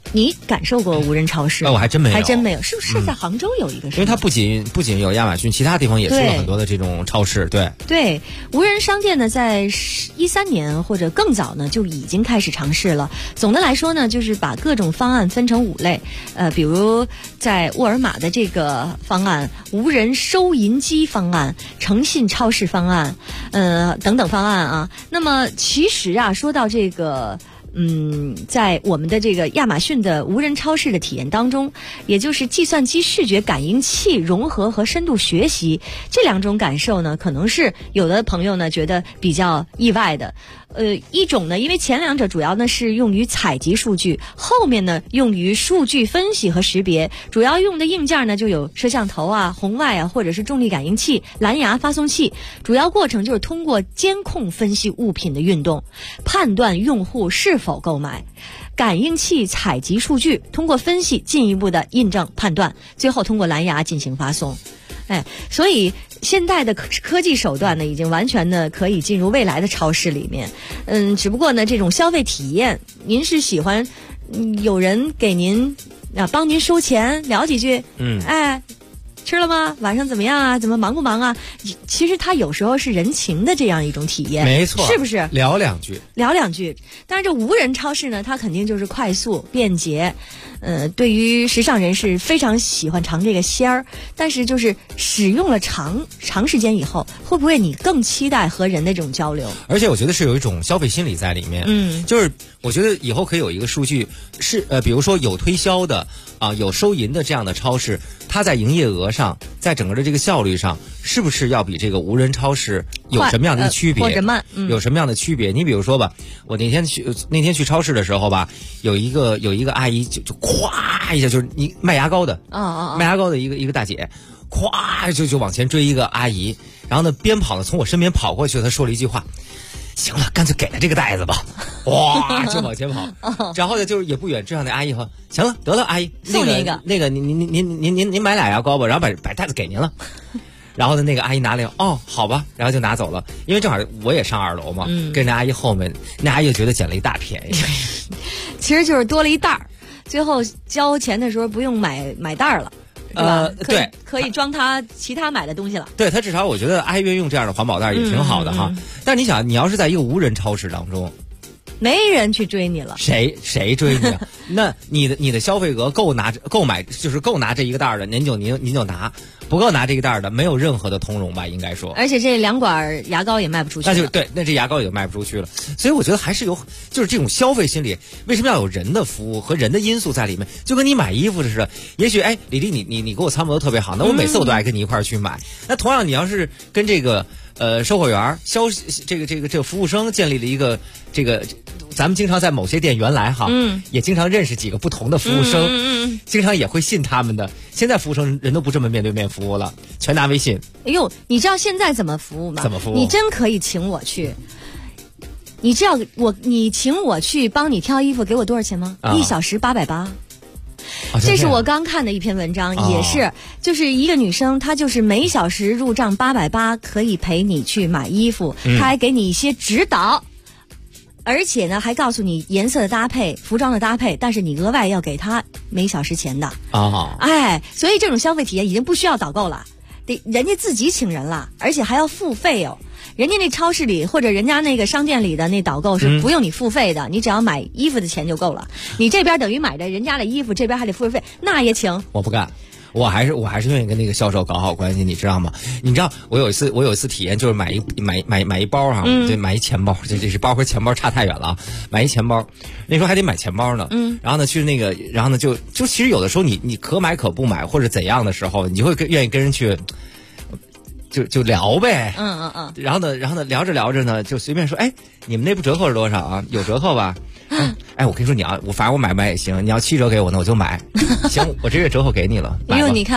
你感受过无人超市吗？ 我还真没有， 是不是在杭州有一个？ 因为它不仅有亚马逊，其他地方也出了很多的这种超市。 对，无人商店呢，在13年或者更早呢就已经开始尝试了。总的来说呢，就是把各种方案分成5类，比如在沃尔玛的这个方案、无人收银机方案、诚信超市方案，等等方案啊。那么其实啊，说到这个。在我们的这个亚马逊的无人超市的体验当中，也就是计算机视觉感应器融合和深度学习这2种感受呢，可能是有的朋友呢觉得比较意外的。一种呢，因为前2者主要呢是用于采集数据，后面呢用于数据分析和识别，主要用的硬件呢就有摄像头啊、红外啊，或者是重力感应器、蓝牙发送器。主要过程就是通过监控分析物品的运动，判断用户是否购买。感应器采集数据，通过分析进一步的印证判断，最后通过蓝牙进行发送。所以现代的科技手段呢，已经完全的可以进入未来的超市里面。只不过呢，这种消费体验，您是喜欢有人给您帮您收钱，聊几句，吃了吗？晚上怎么样啊？怎么忙不忙啊？其实它有时候是人情的这样一种体验， 没错， 是不是？ 聊两句。 但是这无人超市呢，它肯定就是快速便捷。对于时尚人士非常喜欢尝这个鲜儿，但是就是使用了长时间以后，会不会你更期待和人的这种交流？ 而且我觉得是有一种消费心理在里面。就是我觉得以后可以有一个数据是比如说有推销的有收银的这样的超市，它在营业额上，在整个的这个效率上，是不是要比这个无人超市有什么样的区别？ 或者慢？ 有什么样的区别？你比如说吧，我那天去超市的时候吧，有一个阿姨就咵一下，就是你卖牙膏的卖牙膏的一个大姐，咵就往前追一个阿姨，然后呢边跑呢从我身边跑过去，她说了一句话：行了，干脆给他这个袋子吧。哇，就往前跑。然后呢，就是也不远追上那阿姨说：行了，得了，阿姨， 送你一个。 那个您买俩牙膏吧，然后把袋子给您了。然后呢，那个阿姨拿了，好吧，然后就拿走了。因为正好我也上2楼嘛，跟那阿姨后面，那阿姨就觉得捡了一大便宜。 其实就是多了一袋儿，最后交钱的时候不用买袋儿了。 对， 可以装他其他买的东西了。 对，他至少我觉得阿姨愿意用这样的环保袋也挺好的哈。但是你想，你要是在一个无人超市当中， 没人去追你了， 谁追你啊？那你的消费额购买就是够拿这一个袋的，您就拿，不够拿这个袋的，没有任何的通融吧，应该说。 而且这2管牙膏也卖不出去了。 那就对，那这牙膏也卖不出去了。所以我觉得还是就是这种消费心理，为什么要有人的服务和人的因素在里面？就跟你买衣服似的，也许李丽你给我参谋的特别好，那我每次我都爱跟你一块儿去买。那同样你要是跟这个售货员、这个服务生建立了一个这个。咱们经常在某些店原来也经常认识几个不同的服务生，经常也会信他们的。现在服务生人都不这么面对面服务了，全拿微信。 哎呦，你知道现在怎么服务吗？ 怎么服务？ 你真可以请我去。你知道你请我去帮你挑衣服，给我多少钱吗？1小时880。这是我刚看的一篇文章，也是，就是一个女生，她就是每小时入账880，可以陪你去买衣服，她还给你一些指导。而且呢，还告诉你颜色的搭配、服装的搭配，但是你额外要给他每小时钱的。所以这种消费体验已经不需要导购了，人家自己请人了，而且还要付费哦。人家那超市里或者人家那个商店里的那导购是不用你付费的，你只要买衣服的钱就够了。你这边等于买着人家的衣服，这边还得付费，那也请。 我不干。我还是愿意跟那个销售搞好关系，你知道吗？你知道我有一次体验，就是买一包对，买一钱包，这是包和钱包差太远了，买一钱包，那时候还得买钱包呢。然后呢去那个，然后呢就其实有的时候你可买可不买或者怎样的时候，你就会愿意跟人去。就聊呗，然后呢聊着呢，就随便说，你们内部折扣是多少啊？有折扣吧？我跟你说，反正我买不买也行，你要7折给我呢，我就买。行，我这月折扣给你了。 因为你看，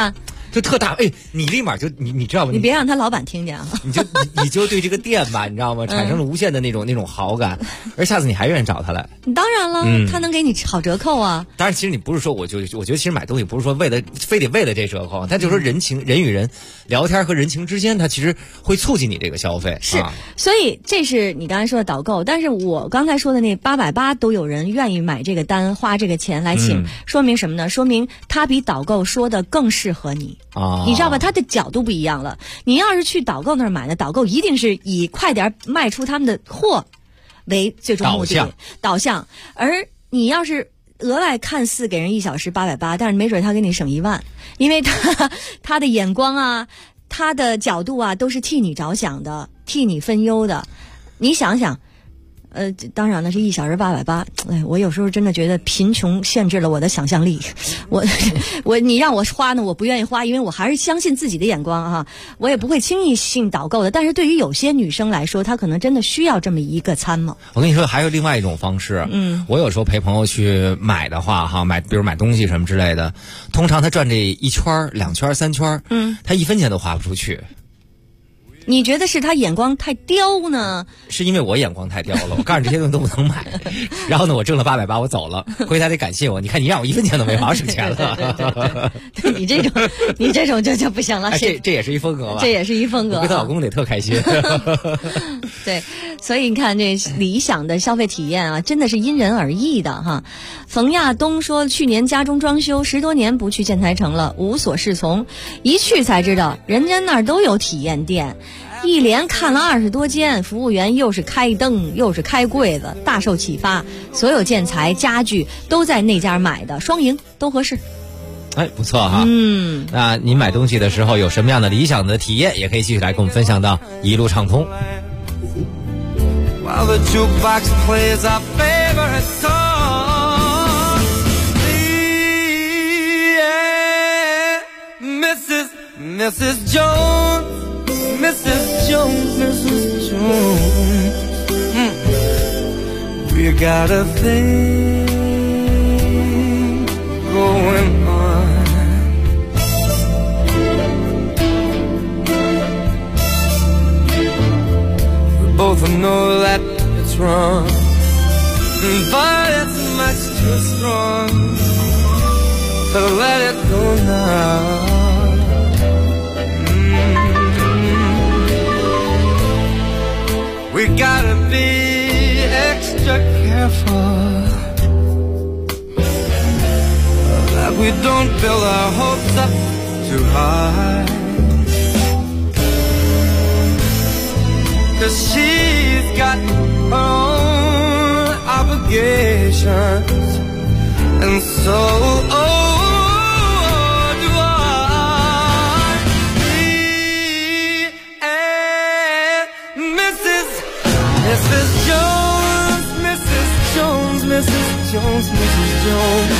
就特大，哎，你立马就你知道吗？ 你别让他老板听见啊！ 你就对这个店吧，你知道吗？产生了无限的那种好感，而下次你还愿意找他来。 当然了，他能给你好折扣啊。 当然，其实你不是说我觉得其实买东西不是说非得为了这折扣，但就是说人与人聊天和人情之间，它其实会促进你这个消费。 是，所以这是你刚才说的导购，但是我刚才说的那880都有人愿意买这个单，花这个钱来请，说明什么呢？说明他比导购说的更适合你啊，你知道吧？他的角度不一样了。你要是去导购那儿买的，导购一定是以快点卖出他们的货为最终目的导向，而你要是额外看似给人1小时880，但是没准他给你省1万，因为他的眼光啊，他的角度啊，都是替你着想的，替你分忧的。你想想。当然了，是1小时880。哎，我有时候真的觉得贫穷限制了我的想象力。你让我花呢，我不愿意花，因为我还是相信自己的眼光啊。我也不会轻易信导购的。但是对于有些女生来说，她可能真的需要这么一个参谋。 我跟你说，还有另外一种方式。我有时候陪朋友去买的话，哈，比如买东西什么之类的，通常他转这1圈、2圈、3圈，他1分钱都花不出去。 你觉得是他眼光太刁呢？ 是因为我眼光太刁了，我告诉你这些东西都不能买。然后呢，我挣了880，我走了，回头还得感谢我。你看，你让我1分钱都没花，省钱了。 对，你这种就不行了。 这也是一风格吧？ 这也是一风格。 我跟她老公得特开心。 对，所以你看这理想的消费体验啊，真的是因人而异的哈。冯亚东说，去年家中装修10多年不去建材城了，无所适从，一去才知道人家那儿都有体验店。一连看了20多间，服务员又是开灯又是开柜子，大受启发。所有建材家具都在那家买的，双赢都合适。 哎，不错哈。那您买东西的时候有什么样的理想的体验，也可以继续来跟我们分享到一路畅通。While the jukebox plays our favorite song, yeah, Mrs. Jones.Mrs. Jones, we got a thing going on. We both know that it's wrong, but it's much too strong to let it go now.We gotta be extra careful that we don't build our hopes up too high, 'cause she's got her own obligations, and so do I.Mrs. Jones, Mrs. Jones, Mrs. Jones, Mrs. Jones.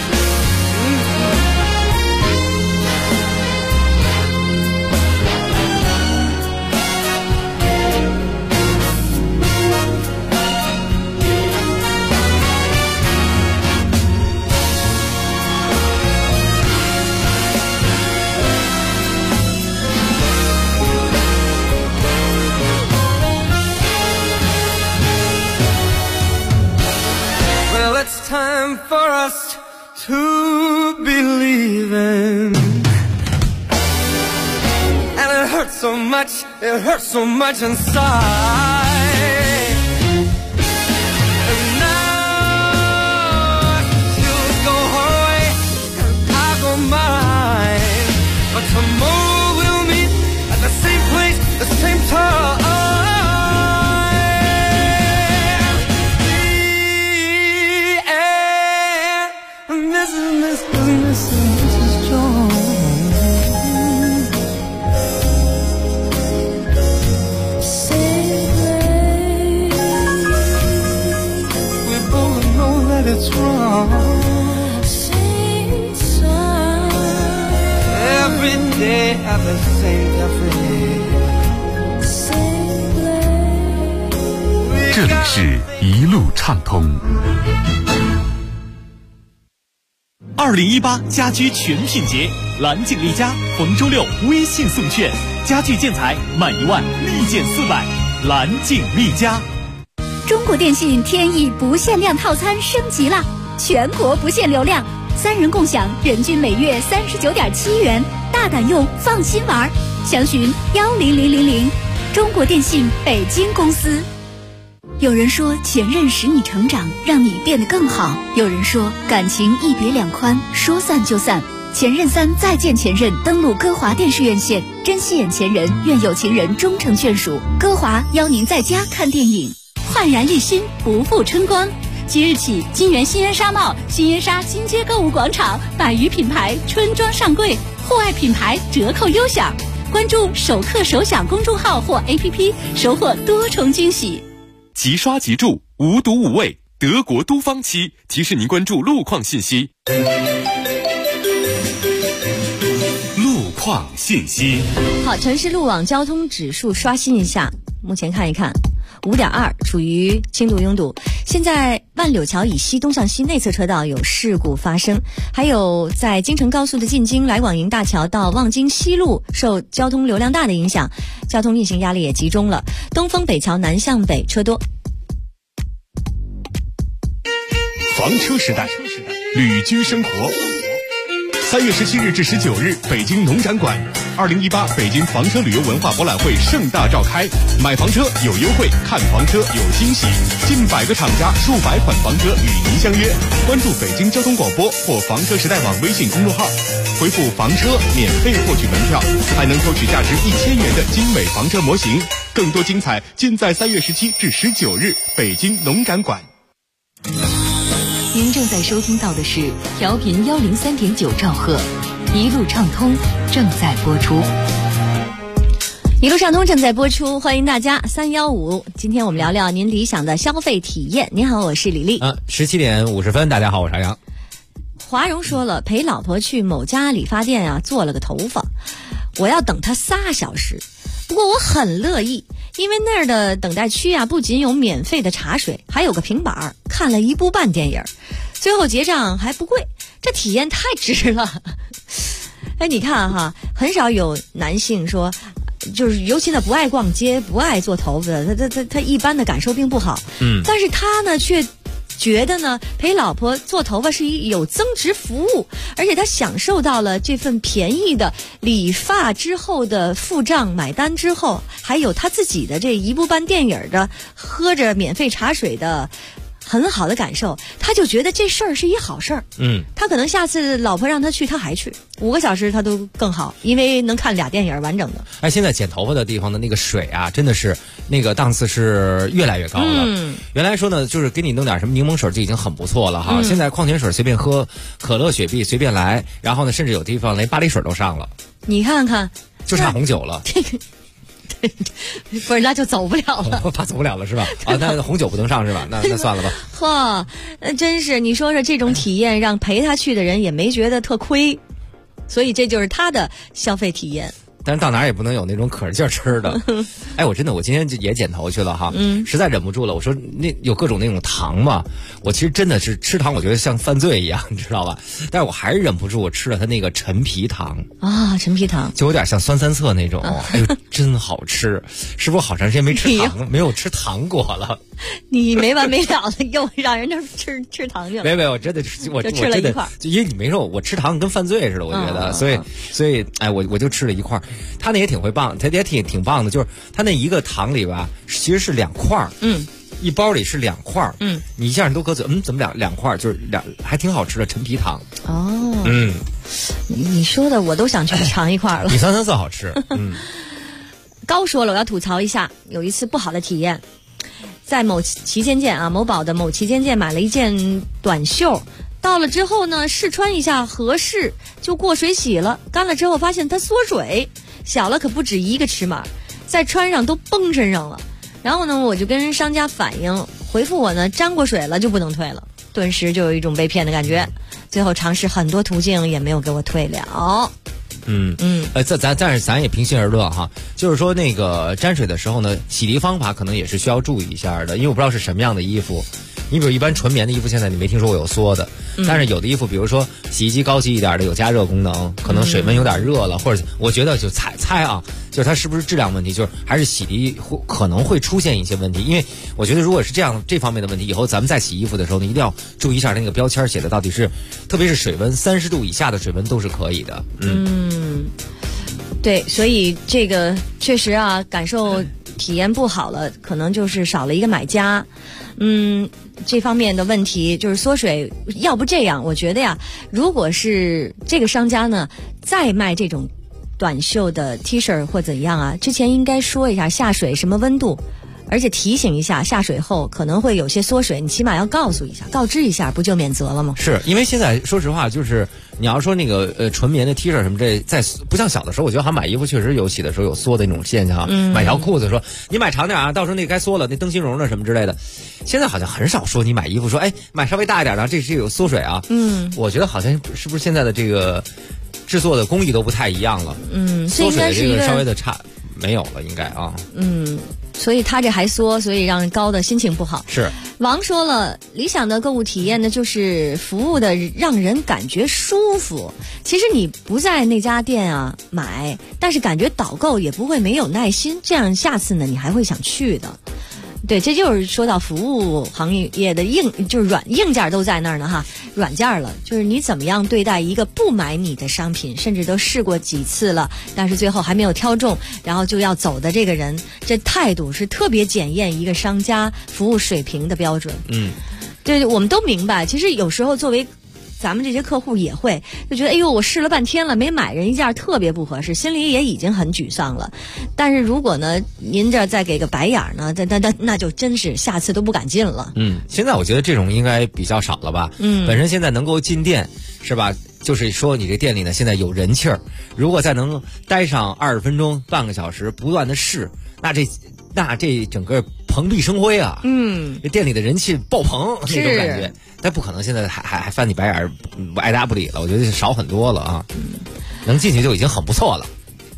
It's time for us to believe in, and it hurts so much inside. And now she'll go her way and I'll go mine, but tomorrow we'll meet at the same place, the same time.Mrs. Jones, we both know that it's wrong. Every day have the same cafe. 这里是一路畅通。 2018家居全品节，蓝景丽家逢周六微信送券，家具建材满1万立减400，蓝景丽家。 中国电信天翼不限量套餐升级了，全国不限流量，3人共享，人均每月39.7元，大胆用，放心玩。详询10000，中国电信北京公司。有人说前任使你成长，让你变得更好；有人说感情一别两宽，说散就散。前任3再见前任，登录歌华电视院线，珍惜眼前人，愿有情人终成眷属。歌华邀您在家看电影，焕然一新，不负春光。即日起，金源新源纱贸新源纱金街购物广场100余品牌春装上柜，户外品牌折扣优享。关注首客首享公众号或 APP， 收获多重惊喜。 即刷即住，无毒无味，德国都芳漆提示您关注路况信息。 路况信息。 好，城市路网交通指数刷新一下，目前看一看5.2，处于轻度拥堵。现在万柳桥以西东向西内侧车道有事故发生，还有在京承高速的进京来往营大桥到望京西路受交通流量大的影响，交通运行压力也集中了。东风北桥南向北车多。 房车时代，旅居生活。3月17日至19日，北京农展馆2018北京房车旅游文化博览会盛大召开，买房车有优惠，看房车有惊喜，近100个厂家，数百款房车与您相约。关注北京交通广播或房车时代网微信公众号，回复房车免费获取门票，还能抽取价值1000元的精美房车模型。更多精彩尽在3月17至19日北京农展馆。 您正在收听到的是调频103.9兆赫，一路畅通正在播出。 一路畅通正在播出，欢迎大家315。今天我们聊聊您理想的消费体验。您好，我是李丽。 17点50分，大家好，我是杨洋。 华荣说了，陪老婆去某家理发店啊做了个头发，我要等他3小时，不过我很乐意，因为那儿的等待区啊不仅有免费的茶水，还有个平板，看了1部半电影，最后结账还不贵，这体验太值了。哎，你看哈，很少有男性说，就是尤其呢不爱逛街，不爱做头发的，他一般的感受并不好。但是他呢却觉得呢陪老婆做头发是一有增值服务，而且他享受到了这份便宜的理发之后的付账买单之后，还有他自己的这1部半电影的喝着免费茶水的很好的感受，他就觉得这事儿是一好事儿。他可能下次老婆让他去他还去，5个小时他都更好，因为能看2电影完整的。 哎，现在剪头发的地方的那个水啊，真的是那个档次是越来越高了。原来说呢，就是给你弄点什么柠檬水就已经很不错了哈。现在矿泉水随便喝，可乐、雪碧随便来，然后呢，甚至有地方连巴黎水都上了。 你看看， 就差红酒了。 不是，那就走不了了。 怕走不了了是吧？啊，那红酒不能上是吧？那算了吧。 嚯，真是你说说这种体验，让陪他去的人也没觉得特亏，所以这就是他的消费体验。 但是到哪儿也不能有那种可着劲儿吃的。哎，我真的，我今天也剪头去了哈，实在忍不住了。我说那有各种那种糖嘛，我其实真的是吃糖，我觉得像犯罪一样，你知道吧？但是我还是忍不住，我吃了它那个陈皮糖啊，陈皮糖就有点像酸三色那种，哎呦，真好吃！是不是好长时间没吃糖，没有吃糖果了？ 你没完没了的又让人家吃糖去了。 没，我真的我吃了一块， 就因为你没说我吃糖跟犯罪似的，我觉得，所以哎，我就吃了一块。他那也挺会棒，他也挺棒的，就是他那一个糖里吧，其实是2块，一包里是2块，你一下都搁嘴，怎么两块，就是还挺好吃的陈皮糖。 哦，你说的我都想去尝一块了。 比酸三色好吃。 高说了，我要吐槽一下，有一次不好的体验，在某旗舰店啊，某宝的某旗舰店买了一件短袖。到了之后呢，试穿一下合适，就过水洗了，干了之后发现它缩水，小了可不止1个尺码，再穿上都崩身上了。然后呢，我就跟商家反映，回复我呢，沾过水了就不能退了。顿时就有一种被骗的感觉，最后尝试很多途径也没有给我退了。 咱也平心而论哈，就是说那个沾水的时候呢，洗涤方法可能也是需要注意一下的，因为我不知道是什么样的衣服。 你比如一般纯棉的衣服，现在你没听说过有缩的，但是有的衣服，比如说洗衣机高级一点的有加热功能，可能水温有点热了，或者我觉得就猜啊，就是它是不是质量问题，就是还是洗涤可能会出现一些问题。因为我觉得如果是这方面的问题，以后咱们在洗衣服的时候呢，一定要注意一下那个标签写的到底是，特别是水温30度以下的水温都是可以的。 对，所以这个确实啊，感受体验不好了，可能就是少了一个买家。这方面的问题就是缩水，要不这样，我觉得呀，如果是这个商家呢再卖这种短袖的 T 恤或怎样啊，之前应该说一下下水什么温度，而且提醒一下下水后可能会有些缩水，你起码要告知一下，不就免责了吗？ 是因为现在说实话，就是你要说那个纯棉的 T 恤什么这，在不像小的时候，我觉得好像买衣服确实有洗的时候有缩的那种现象。买条裤子说你买长点啊，到时候那该缩了，那灯芯绒的什么之类的。现在好像很少说你买衣服说买稍微大一点的，这是有缩水啊。我觉得好像是不是现在的这个制作的工艺都不太一样了。缩水的这个稍微的差没有了，应该啊。 所以他这还缩，所以让高的心情不好。 是王说了，理想的购物体验呢，就是服务的让人感觉舒服。其实你不在那家店啊买，但是感觉导购也不会没有耐心，这样下次呢你还会想去的。对，这就是说到服务行业的就是硬件都在那儿呢哈，软件了就是你怎么样对待一个不买你的商品，甚至都试过几次了，但是最后还没有挑中，然后就要走的这个人，这态度是特别检验一个商家服务水平的标准。对，我们都明白，其实有时候作为咱们这些客户也会就觉得我试了半天了没买人一件特别不合适，心里也已经很沮丧了。但是如果呢您这再给个白眼呢，那就真是下次都不敢进了。 现在我觉得这种应该比较少了吧。本身现在能够进店是吧，就是说你这店里呢现在有人气儿，如果再能待上20分钟半个小时不断的试，那这整个蓬荜生辉啊。这店里的人气爆棚那种感觉。但不可能现在还翻你白眼爱答不理了，我觉得少很多了啊。能进去就已经很不错了。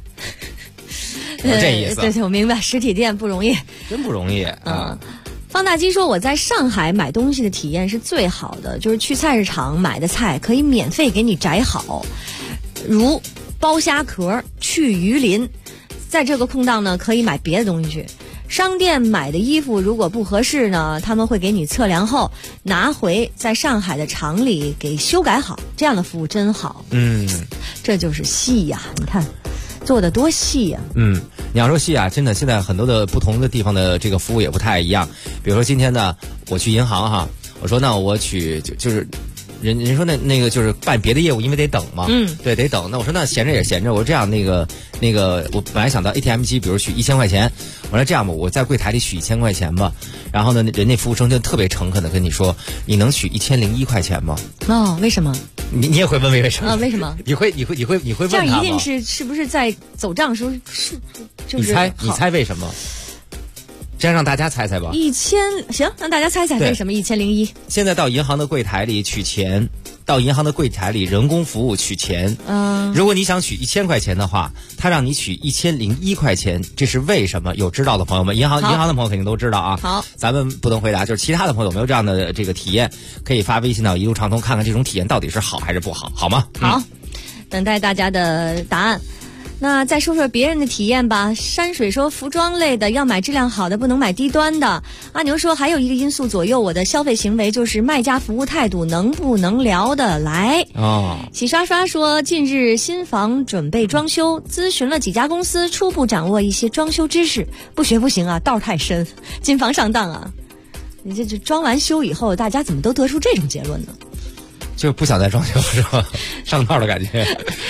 这意思。 对，我明白，实体店不容易， 真不容易啊。 放大机说，我在上海买东西的体验是最好的，就是去菜市场买的菜可以免费给你摘好，如剥虾壳、去鱼鳞，在这个空档呢可以买别的东西去。商店买的衣服如果不合适呢，他们会给你测量后拿回在上海的厂里给修改好，这样的服务真好。这就是细呀，你看做的多细呀。 你要说细啊，真的现在很多的不同的地方的这个服务也不太一样。比如说今天呢我去银行哈，我说那我取就是人说那个就是办别的业务，因为得等嘛。对，得等。那我说那闲着也闲着，我说这样那个我本来想到 ATM 机，比如取1000块钱，我说这样吧，我在柜台里取1000块钱吧。然后呢，人家服务生就特别诚恳的跟你说，你能取1001块钱吗？ 为什么？ 你也会问为什么？ 为什么？ 你会问他吗？ 这样一定是不是在走账时候是就是？ 你猜为什么？这样让大家猜猜吧。 行，让大家猜猜为什么1001？ 现在到银行的柜台里取钱，到银行的柜台里人工服务取钱。如果你想取1000块钱的话，他让你取1001块钱，这是为什么？有知道的朋友们，银行的朋友肯定都知道啊。 好， 咱们不能回答，就是其他的朋友有没有这样的这个体验，可以发微信到一路畅通，看看这种体验到底是好还是不好，好吗？ 好，等待大家的答案。那再说说别人的体验吧。山水说，服装类的要买质量好的，不能买低端的。阿牛说，还有一个因素左右我的消费行为，就是卖家服务态度能不能聊得来。洗刷刷说，近日新房准备装修，咨询了几家公司，初步掌握一些装修知识，不学不行啊，道太深，谨防上当啊。你这装完修以后，大家怎么都得出这种结论呢？ 就是不想再装修是吧？上道的感觉。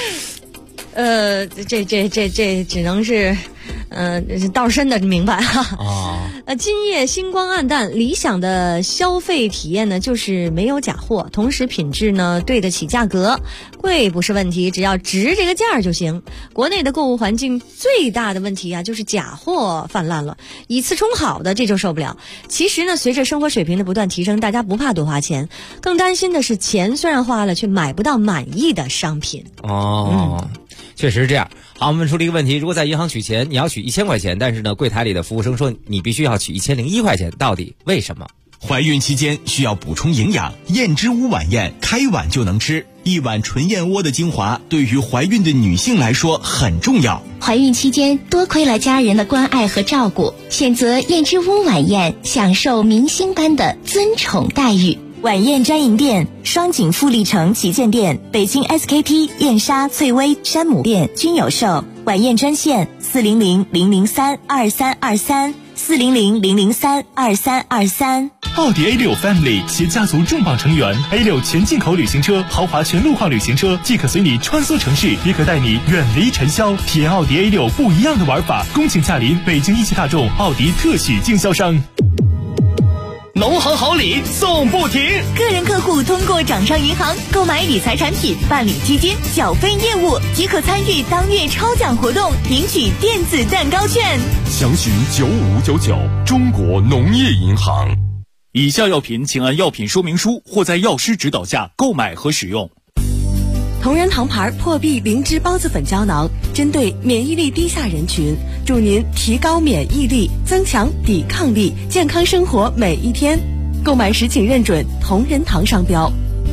这只能是，道深的明白哈。今夜星光暗淡，理想的消费体验呢，就是没有假货，同时品质呢对得起价格，贵不是问题，只要值这个价就行。国内的购物环境最大的问题啊，就是假货泛滥了，以次充好的这就受不了。其实呢，随着生活水平的不断提升，大家不怕多花钱，更担心的是钱虽然花了，却买不到满意的商品。 确实是这样。好，我们出了一个问题，如果在银行取钱，你要取1000块钱，但是呢，柜台里的服务生说你必须要取1001块钱，到底为什么？ 怀孕期间需要补充营养，燕之屋晚宴开碗就能吃。一碗纯燕窝的精华对于怀孕的女性来说很重要。 怀孕期间多亏了家人的关爱和照顾，选择燕之屋晚宴，享受明星般的尊宠待遇。 晚宴专营店：双井富力城旗舰店、北京 SKP、燕莎、翠微、山姆店均有售。晚宴专线：400-003-2323，400-003-2323。 奥迪 A6 Family 携家族重磅成员 A6 全进口旅行车、豪华全路况旅行车，既可随你穿梭城市，也可带你远离尘嚣，体验奥迪 A6 不一样的玩法。恭请驾临北京一汽大众奥迪特许经销商。 农行好礼送不停， 个人客户通过掌上银行购买理财产品、办理基金、缴费业务，即可参与当月抽奖活动，领取电子蛋糕券。 详询9599中国农业银行。 以下药品请按药品说明书或在药师指导下购买和使用。 同仁堂牌破壁灵芝孢子粉胶囊，针对免疫力低下人群，助您提高免疫力，增强抵抗力，健康生活每一天。购买时请认准同仁堂商标。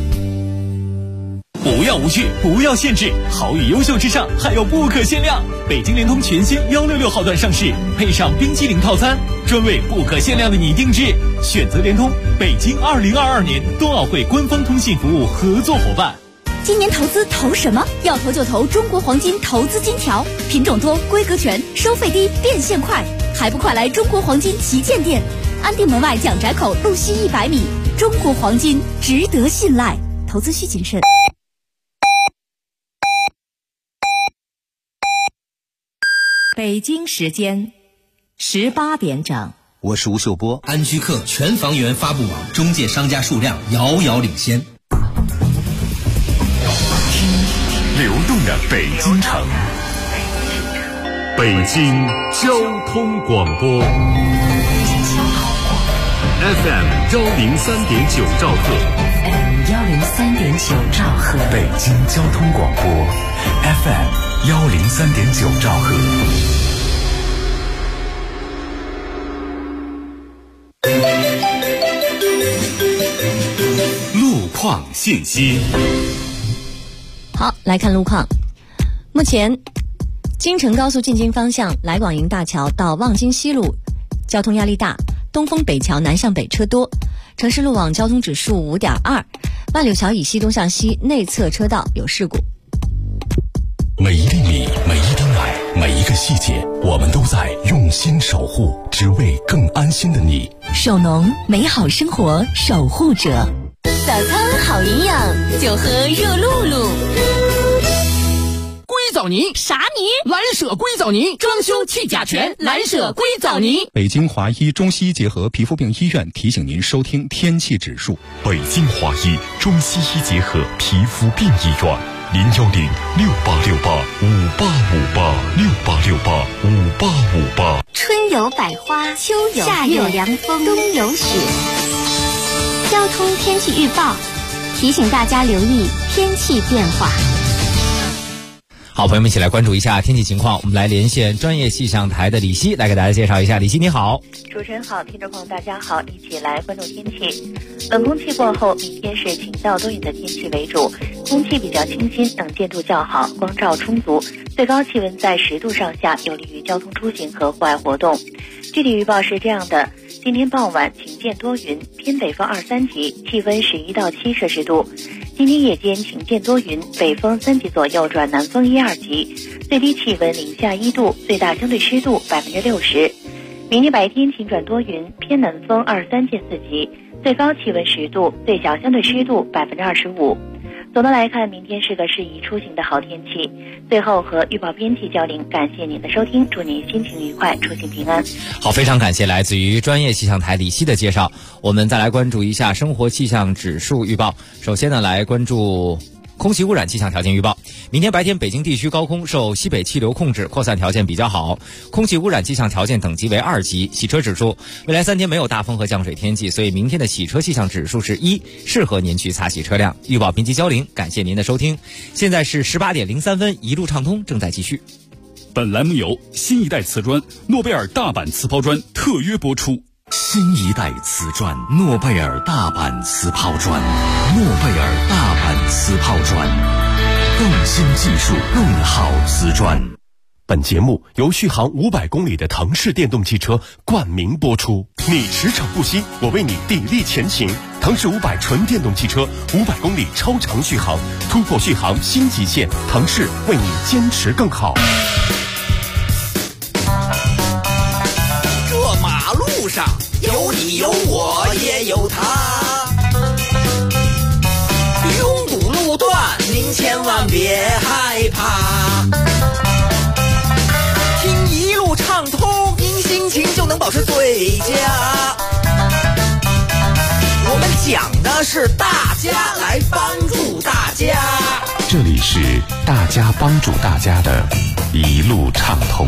不要无趣，不要限制，好与优秀之上还有不可限量。北京联通全新166号段上市，配上冰激凌套餐，专为不可限量的你定制。选择联通，北京2022年冬奥会官方通信服务合作伙伴。 今年投资投什么？要投就投中国黄金投资金条，品种多，规格全，收费低，变现快，还不快来中国黄金旗舰店，安定门外蒋宅口路西100米。中国黄金值得信赖，投资需谨慎。 北京时间18点整。 我是吴秀波。安居客全房源发布网中介商家数量遥遥领先。 流动的北京城，北京交通广播 FM 103.9兆赫， 103.9兆赫， 北京交通广播 FM 103.9兆赫。 路况信息。 好，来看路况。目前京承高速进京方向来广营大桥到望京西路交通压力大，东风北桥南向北车多，城市路网交通指数5.2，万柳桥以西东向西内侧车道有事故。 每一粒米，每一滴奶，每一个细节，我们都在用心守护，只为更安心的你。 首农，美好生活守护者。 早餐好营养，就喝热露露。 硅藻泥啥泥？蓝舍硅藻泥，装修去甲醛，蓝舍硅藻泥。 北京华医中西医结合皮肤病医院提醒您收听天气指数。 北京华医中西医结合皮肤病医院，010-6868-5858，6868-5858。 春有百花，秋有夏有凉风，冬有雪。交通天气预报提醒大家留意天气变化。 好，朋友们一起来关注一下天气情况。我们来连线专业气象台的李希，来给大家介绍一下。李希你好。 主持人好，听众朋友大家好，一起来关注天气。冷空气过后，明天是晴到多云的天气为主，空气比较清新，能见度较好，光照充足，最高气温在10度上下，有利于交通出行和户外活动。具体预报是这样的：今天傍晚晴见多云，偏北风2、3级，气温11到7摄氏度。今天夜间晴见多云，北风3级左右转南风1、2级，最低气温零下1度，最大相对湿度60%。明天白天晴转多云，偏南风2、3见4级，最高气温10度，最小相对湿度25%。总的来看，明天是个适宜出行的好天气。最后和预报编辑交流，感谢您的收听，祝您心情愉快，出行平安。 好，非常感谢来自于专业气象台李希的介绍。我们再来关注一下生活气象指数预报。首先呢，来关注空气污染气象条件预报。明天白天北京地区高空受西北气流控制，扩散条件比较好，空气污染气象条件等级为2级。洗车指数，未来3天没有大风和降水天气，所以明天的洗车气象指数是1，适合您去擦洗车辆。预报编辑交零，感谢您的收听。现在是18点03分，一路畅通正在继续。 本栏目由新一代瓷砖诺贝尔大阪瓷抛砖特约播出。 新一代瓷砖，诺贝尔大阪瓷抛砖，诺贝尔大阪瓷抛砖，更新技术，更好瓷砖。 本节目由续航500公里的腾势电动汽车冠名播出。你驰骋不息，我为你砥砺前行。腾势500纯电动汽车，500公里超长续航，突破续航新极限。腾势为你坚持更好。 这马路上有你有我也有他，拥堵路段您千万别害怕，听一路畅通，您心情就能保持最佳。我们讲的是大家来帮助大家， 这里是大家帮助大家的一路畅通。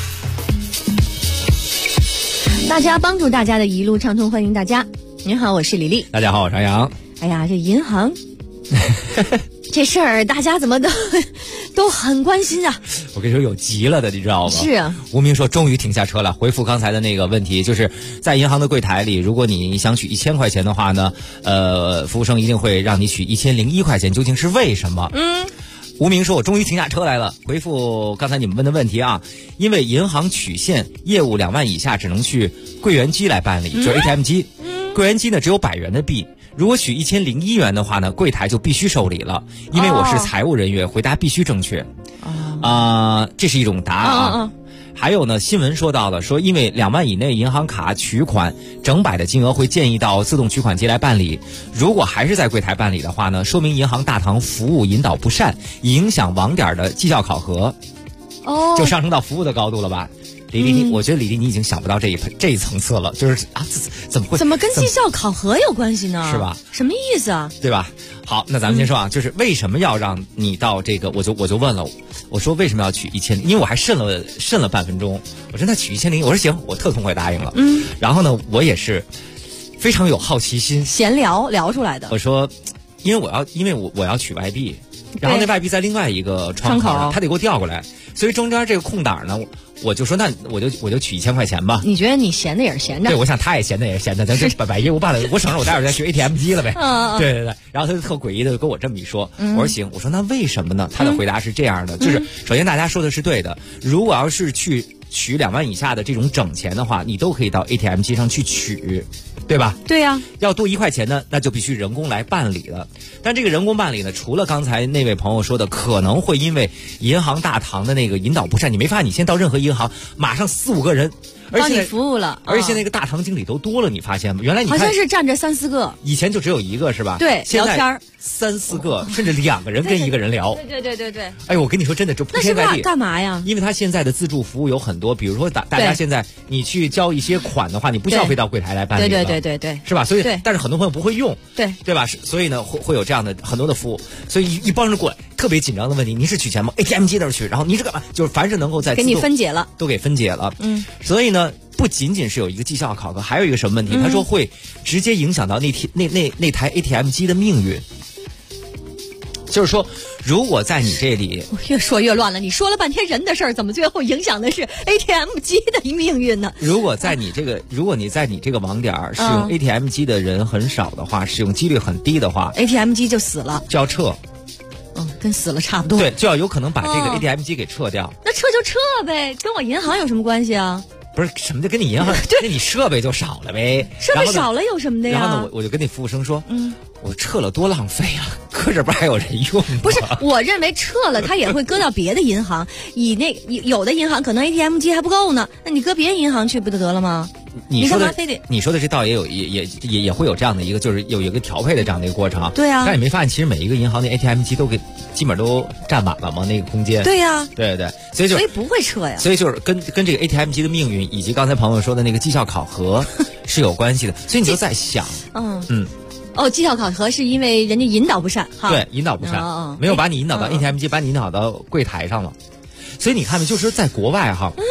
大家帮助大家的一路畅通，欢迎大家。您好，我是李丽。 大家好，我是杨洋。 哎呀，这银行这事儿大家怎么都很关心啊。 我跟你说有急了的，你知道吗？ 是啊。 吴明说终于停下车了，回复刚才的那个问题，就是在银行的柜台里，如果你想取1000块钱的话呢，服务生一定会让你取1001块钱，究竟是为什么？吴明说我终于停下车来了，回复刚才你们问的问题啊，因为银行取现业务2万以下只能去柜员机来办理，就是 ATM 机。柜员机呢只有100元的币，如果取1001元的话呢，柜台就必须受理了，因为我是财务人员，回答必须正确。这是一种答案啊。还有呢，新闻说到了，说因为2万以内银行卡取款整百的金额会建议到自动取款机来办理，如果还是在柜台办理的话呢，说明银行大堂服务引导不善，影响网点的绩效考核。就上升到服务的高度了吧。李丽，我觉得李丽你已经想不到这一层次了，就是怎么跟绩效考核有关系呢？ 是吧？ 什么意思啊？ 对吧？好，那咱们先说啊，就是为什么要让你到这个，我就问了，我说为什么要取1000？因为我还慎了半分钟，我说那取1000，我说行，我特痛快答应了。然后呢，我也是非常有好奇心， 闲聊出来的。 我说，因为我要取外币，然后那外币在另外一个窗口，他得给我调过来，所以中间这个空档呢，我就说那我就取1000块钱吧。 你觉得你闲的也是闲着？ 对，我想他也闲的也是闲的，咱就把业务办了，我省着我待会儿再去 ATM 机了呗。对。然后他就特诡异的跟我这么一说，我说行，我说那为什么呢？他的回答是这样的，就是首先大家说的是对的，如果要是去取2万以下的这种整钱的话，你都可以到 ATM 机上去取。对吧？ 对呀， 要多1块钱呢，那就必须人工来办理了。但这个人工办理呢，除了刚才那位朋友说的，可能会因为银行大堂的那个引导不善，你没发现你现在到任何银行，马上4-5个人帮你服务了， 而且那个大堂经理都多了，你发现吗？原来你看好像是站着3-4个， 以前就只有1个是吧？ 对，聊天 3-4个，甚至2个人跟1个人聊。 对。 哎，我跟你说真的，这铺天盖地。 干嘛呀？ 因为他现在的自助服务有很多，比如说大家现在你去交一些款的话，你不需要飞到柜台来办理了。 对， 是吧？所以，但是很多朋友不会用， 对吧？所以呢，会有这样的很多的服务，所以一帮人过来，特别紧张的问题，您是取钱吗 ？ATM 机那儿取，然后你是干嘛？就是凡是能够在给你分解了， 都给分解了。所以呢，不仅仅是有一个绩效考核，还有一个什么问题？他说会直接影响到那台 ATM 机的命运。就是说，如果在你这里， 我越说越乱了。你说了半天人的事儿，怎么最后影响的是 ATM 机的命运呢？ 如果你在你这个网点使用 ATM 机的人很少的话，使用几率很低的话 ，ATM 机就死了， 就要撤。 跟死了差不多。 对，就要有可能把这个 ATM 机给撤掉。 那撤就撤呗，跟我银行有什么关系啊？ 不是什么就跟你银行，那你设备就少了呗。 设备少了有什么的呀？ 然后呢，我就跟那服务生说，我撤了多浪费啊，搁这不还有人用吗？ 不是，我认为撤了它也会搁到别的银行，有的银行可能 ATM 机还不够呢，那你搁别的银行去不就得了吗？ 你说的这倒也会有这样的一个，就是有一个调配的这样的一个过程。 对啊， 但你没发现其实每一个银行的 ATM 机都基本都占满了吗？那个空间。 对呀， 对，所以不会撤呀。 所以就是跟这个 ATM 机的命运以及刚才朋友说的那个绩效考核是有关系的。所以你就在想， 绩效考核是因为人家引导不善哈。 对，引导不善，没有把你引导到 ATM 机，把你引导到柜台上了。所以你看就是在国外哈，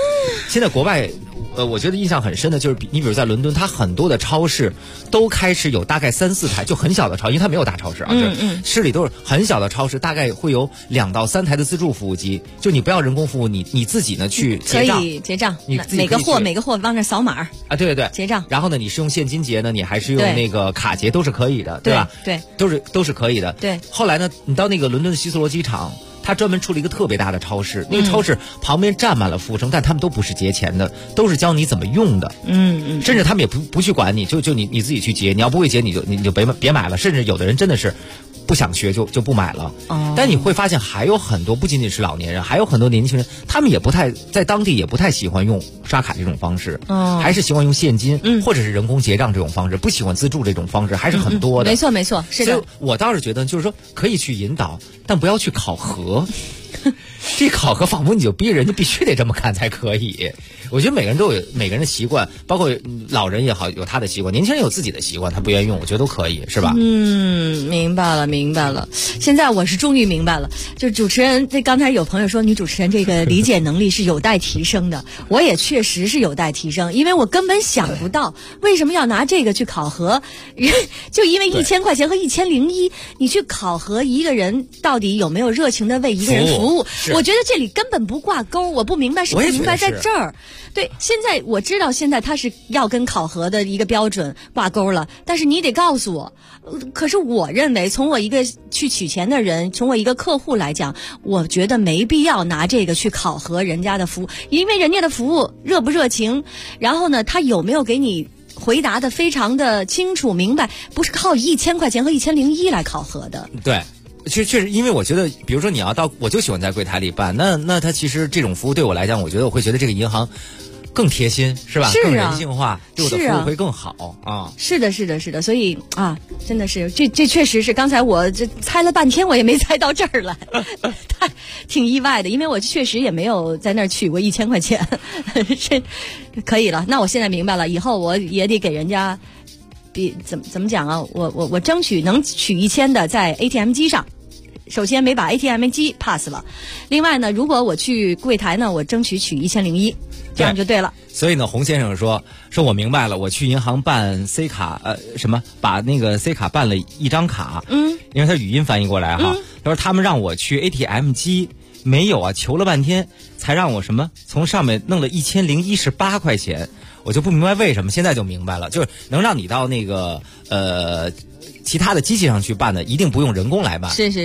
现在国外。我觉得印象很深的就是，你比如在伦敦，它很多的超市都开始有大概3、4台，就很小的超市，因为它没有大超市啊，市里都是很小的超市，大概会有2到3台的自助服务机，就你不要人工服务，你自己呢去结账， 可以结账， 你每个货往那扫码啊，对对对， 结账。 然后呢，你是用现金结呢，你还是用那个卡结都是可以的，对吧？ 对， 都是可以的。 对。 后来呢，你到那个伦敦的希斯罗机场。他专门出了一个特别大的超市，那个超市旁边站满了服务生，但他们都不是结钱的，都是教你怎么用的。甚至他们也不去管你，就你自己去结，你要不会结你就别买了。甚至有的人真的是不想学就不买了。但你会发现还有很多不仅仅是老年人，还有很多年轻人，他们也不太在当地也不太喜欢用刷卡这种方式，还是喜欢用现金或者是人工结账这种方式，不喜欢自助这种方式，还是很多的。 没错，是的。 所以我倒是觉得，就是说可以去引导，但不要去考核。这考核仿佛你就逼人家必须得这么干才可以。我觉得每个人都有每个人的习惯，包括老人也好有他的习惯，年轻人有自己的习惯，他不愿意用，我觉得都可以，是吧？ 明白了。现在我是终于明白了，就是主持人，这刚才有朋友说女主持人这个理解能力是有待提升的，我也确实是有待提升，因为我根本想不到为什么要拿这个去考核，就因为1000块钱和1001，你去考核一个人到底有没有热情的为一个人服务，我觉得这里根本不挂钩，我不明白是不明白在这儿。对，现在我知道现在它是要跟考核的一个标准挂钩了，但是你得告诉我。可是我认为从我一个去取钱的人，从我一个客户来讲，我觉得没必要拿这个去考核人家的服务，因为人家的服务热不热情，然后呢他有没有给你回答的非常的清楚明白，不是靠1000块钱和1001来考核的。 对，确实，因为我觉得，比如说你要到，我就喜欢在柜台里办，那他其实这种服务对我来讲，我觉得我会觉得这个银行更贴心，是吧？更人性化，对我的服务会更好啊。 是的，所以啊，真的是这确实是，刚才我这猜了半天，我也没猜到这儿来，挺意外的，因为我确实也没有在那儿取过1000块钱，是可以了。那我现在明白了，以后我也得给人家。怎么讲啊？我争取能取1000的在 ATM 机上，首先没把 ATM 机 pass 了，另外呢，如果我去柜台呢，我争取取1001，这样就对了。 所以呢，洪先生说我明白了，我去银行办 C 卡，把那个 C 卡办了一张卡，因为他语音翻译过来哈，他说他们让我去 ATM 机。没有啊，求了半天才让我从上面弄了1018块钱，我就不明白为什么，现在就明白了，就是能让你到那个其他的机器上去办的，一定不用人工来办。 是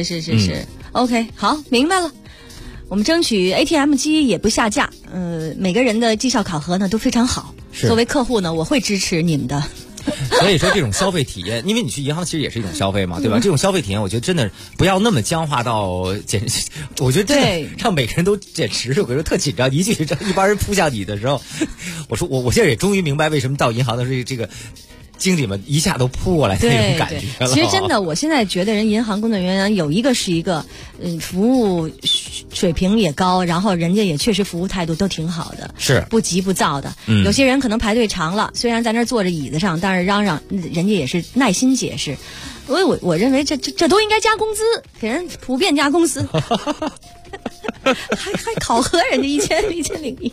，OK， 好，明白了。我们争取 ATM 机也不下架，每个人的绩效考核呢都非常好。作为客户呢，我会支持你们的。 所以说这种消费体验，因为你去银行其实也是一种消费嘛，对吧？这种消费体验，我觉得真的不要那么僵化到我觉得真的让每个人都简直我觉得特紧张，一帮人扑向你的时候，我说我现在也终于明白为什么到银行的这个经理们一下都扑过来那种感觉了。 其实真的，我现在觉得人银行工作人员有一个是一个，服务水平也高，然后人家也确实服务态度都挺好的， 是不急不躁的。有些人可能排队长了，虽然在那儿坐着椅子上，但是嚷嚷，人家也是耐心解释。我认为这都应该加工资，给人普遍加工资。还考核人家1001，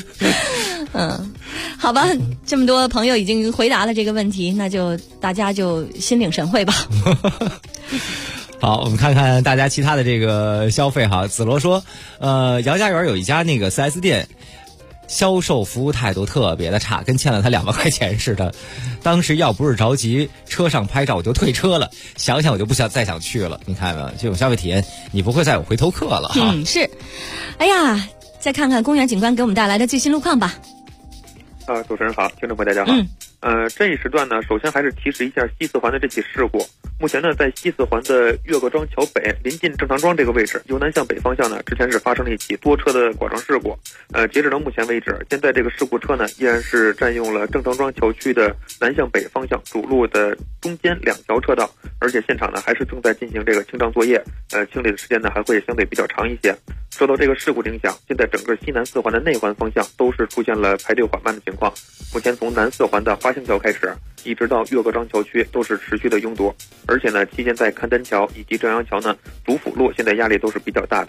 好吧，这么多朋友已经回答了这个问题，那就大家就心领神会吧。 好，我们看看大家其他的这个消费哈。子罗说，姚家园有一家那个 4S 店。销售服务态度特别的差，跟欠了他2万块钱似的。当时要不是着急车上拍照，我就退车了。想想我就不想再去了。你看吧，这种消费体验你不会再有回头客了哈。 是。哎呀，再看看公园警官给我们带来的最新路况吧。 主持人好，听众朋友大家好。这一时段呢，首先还是提示一下西四环的这起事故。目前呢，在西四环的岳各庄桥北临近正堂庄这个位置，由南向北方向呢，之前是发生了一起多车的剐撞事故。截止到目前为止，现在这个事故车呢，依然是占用了正堂庄桥区的南向北方向主路的中间2条车道，而且现场呢还是正在进行这个清障作业，清理的时间呢还会相对比较长一些。受到这个事故影响，现在整个西南四环的内环方向都是出现了排队缓慢的情况。目前从南四环的花兴桥开始，一直到岳各庄桥区都是持续的拥堵，而且呢，期间在勘丹桥以及正阳桥呢，主辅路现在压力都是比较大的。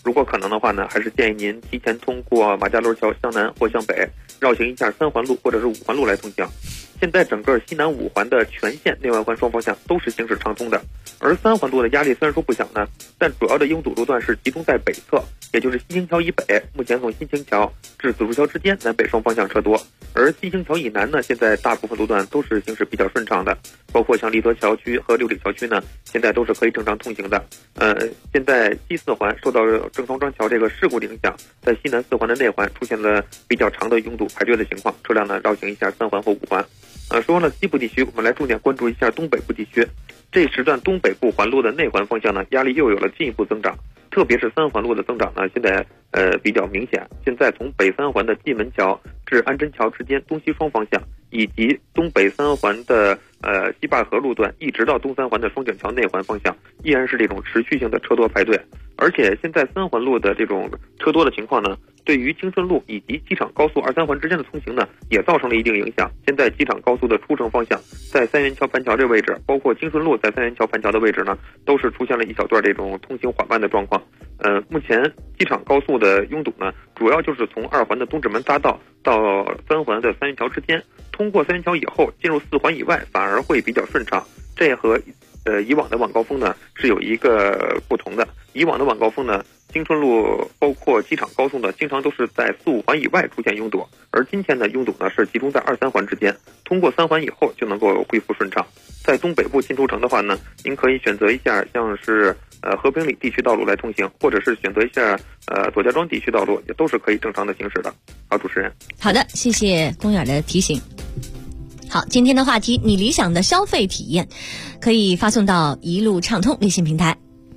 如果可能的话呢，还是建议您提前通过马家楼桥向南或向北绕行一下3环路或者是5环路来通行。现在整个西南5环的全线内外环双方向都是行驶畅通的，而3环路的压力虽然说不小呢，但主要的拥堵路段是集中在北侧，也就是新兴桥以北，目前从新兴桥至紫竹桥之间南北双方向车多，而新兴桥以南呢，现在大部分路段都是行驶比较顺畅的，包括像立德桥区和六里桥区呢，现在都是可以正常通行的。现在西4环受到郑双庄桥这个事故的影响，在西南4环的内环出现了比较长的拥堵排队的情况，车辆呢绕行一下3环或5环。说完了西部地区，我们来重点关注一下东北部地区。这时段东北部环路的内环方向呢，压力又有了进一步增长，特别是3环路的增长呢，现在比较明显。现在从北3环的蓟门桥至安贞桥之间东西双方向，以及东北3环的西坝河路段，一直到东3环的双井桥内环方向，依然是这种持续性的车多排队。而且现在3环路的这种车多的情况呢，对于京顺路以及机场高速2、3环之间的通行呢，也造成了一定影响。现在机场高速的出城方向，在三元桥盘桥这位置，包括京顺路在三元桥盘桥的位置呢，都是出现了一小段这种通行缓慢的状况。目前机场高速的拥堵呢，主要就是从2环的东直门匝道到3环的三元桥之间，通过三元桥以后进入4环以外反而会比较顺畅。这和以往的晚高峰呢是有一个不同的。以往的晚高峰呢，京顺路包括机场高速呢，经常都是在4、5环以外出现拥堵，而今天的拥堵呢是集中在2、3环之间，通过3环以后就能够恢复顺畅。在东北部进出城的话呢，您可以选择一下像是和平里地区道路来通行，或者是选择一下左家庄地区道路，也都是可以正常的行驶的。好，主持人。 好的，谢谢公园的提醒。好，今天的话题，你理想的消费体验，可以发送到一路畅通微信平台。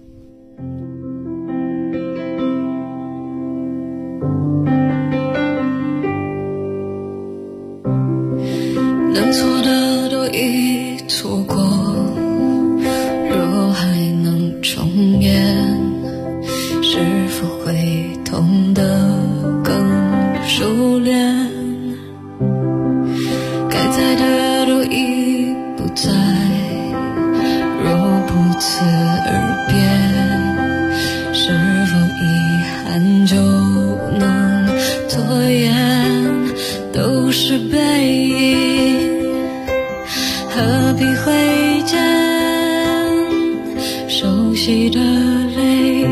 能错的都已错过，若还能重演，是否会痛得更熟练？该在的都已不在，若不辞而别，是否遗憾就能拖延？都是背影，何必挥剑？熟悉的泪，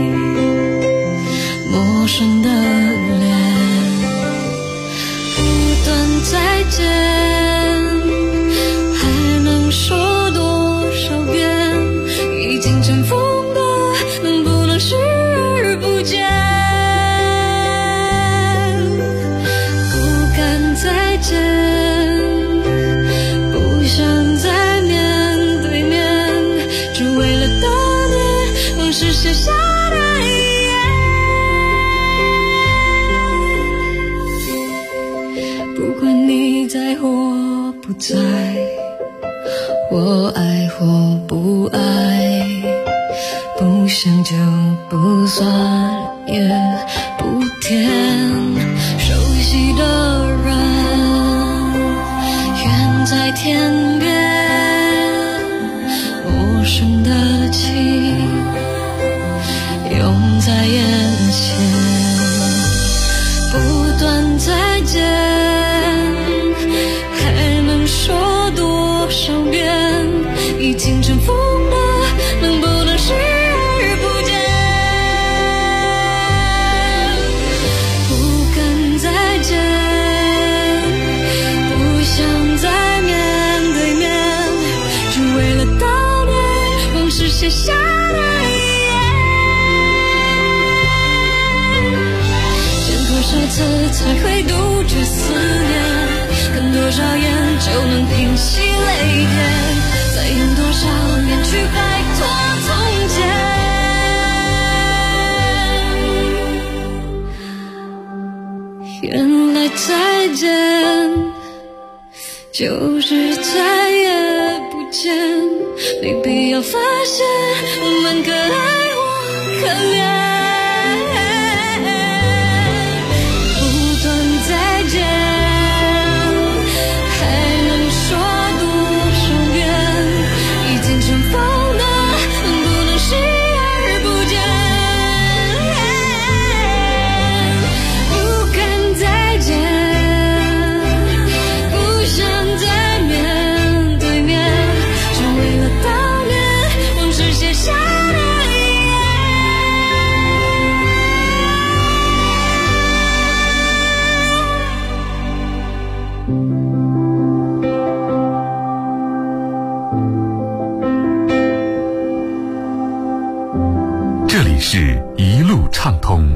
陌生的脸，不断再见，还能说多少遍？已经尘封的，能不能视而不见？不敢再见。是写下的遗言，不管你在或不在，我爱或不爱，不想就不算也不甜。熟悉的人远在天边，陌生的情拥在眼前，不断再见，还能说多少遍？已经尘封的，能不能视而不见？不敢再见，不想再面对面，只为了悼念往事写下的多少次才会杜绝思念？看多少眼就能平息泪点？再用多少年去摆脱从前？原来再见就是再也不见，没必要发现我们可爱或可怜。 事一路畅通。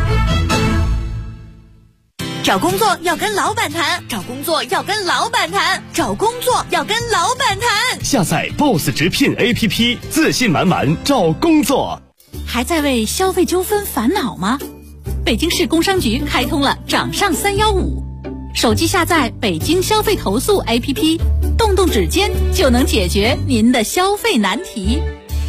找工作要跟老板谈，找工作要跟老板谈，找工作要跟老板谈。 下载 BOSS 直聘 APP， 自信满满找工作。 还在为消费纠纷烦恼吗？北京市工商局开通了掌上315，手机下载北京消费投诉 APP， 动动指尖就能解决您的消费难题。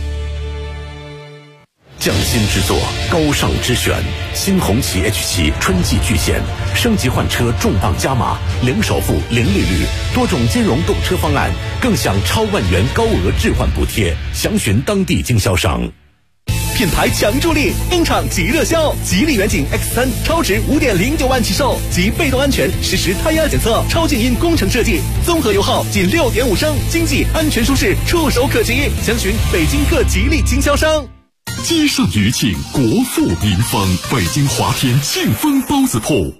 匠心之作，高尚之选，新红旗 H7 春季巨献，升级换车重磅加码，零首付、零利率，多种金融动车方案，更享超万元高额置换补贴，详询当地经销商。 品牌强助力，英厂即热销，吉利远景 X3 超值5.09万起售，及被动安全实时胎压检测，超静音工程设计，综合油耗仅6.5升，经济安全舒适，触手可及，详询北京各吉利经销商。 街上余庆，国富民丰，北京华天庆丰包子铺。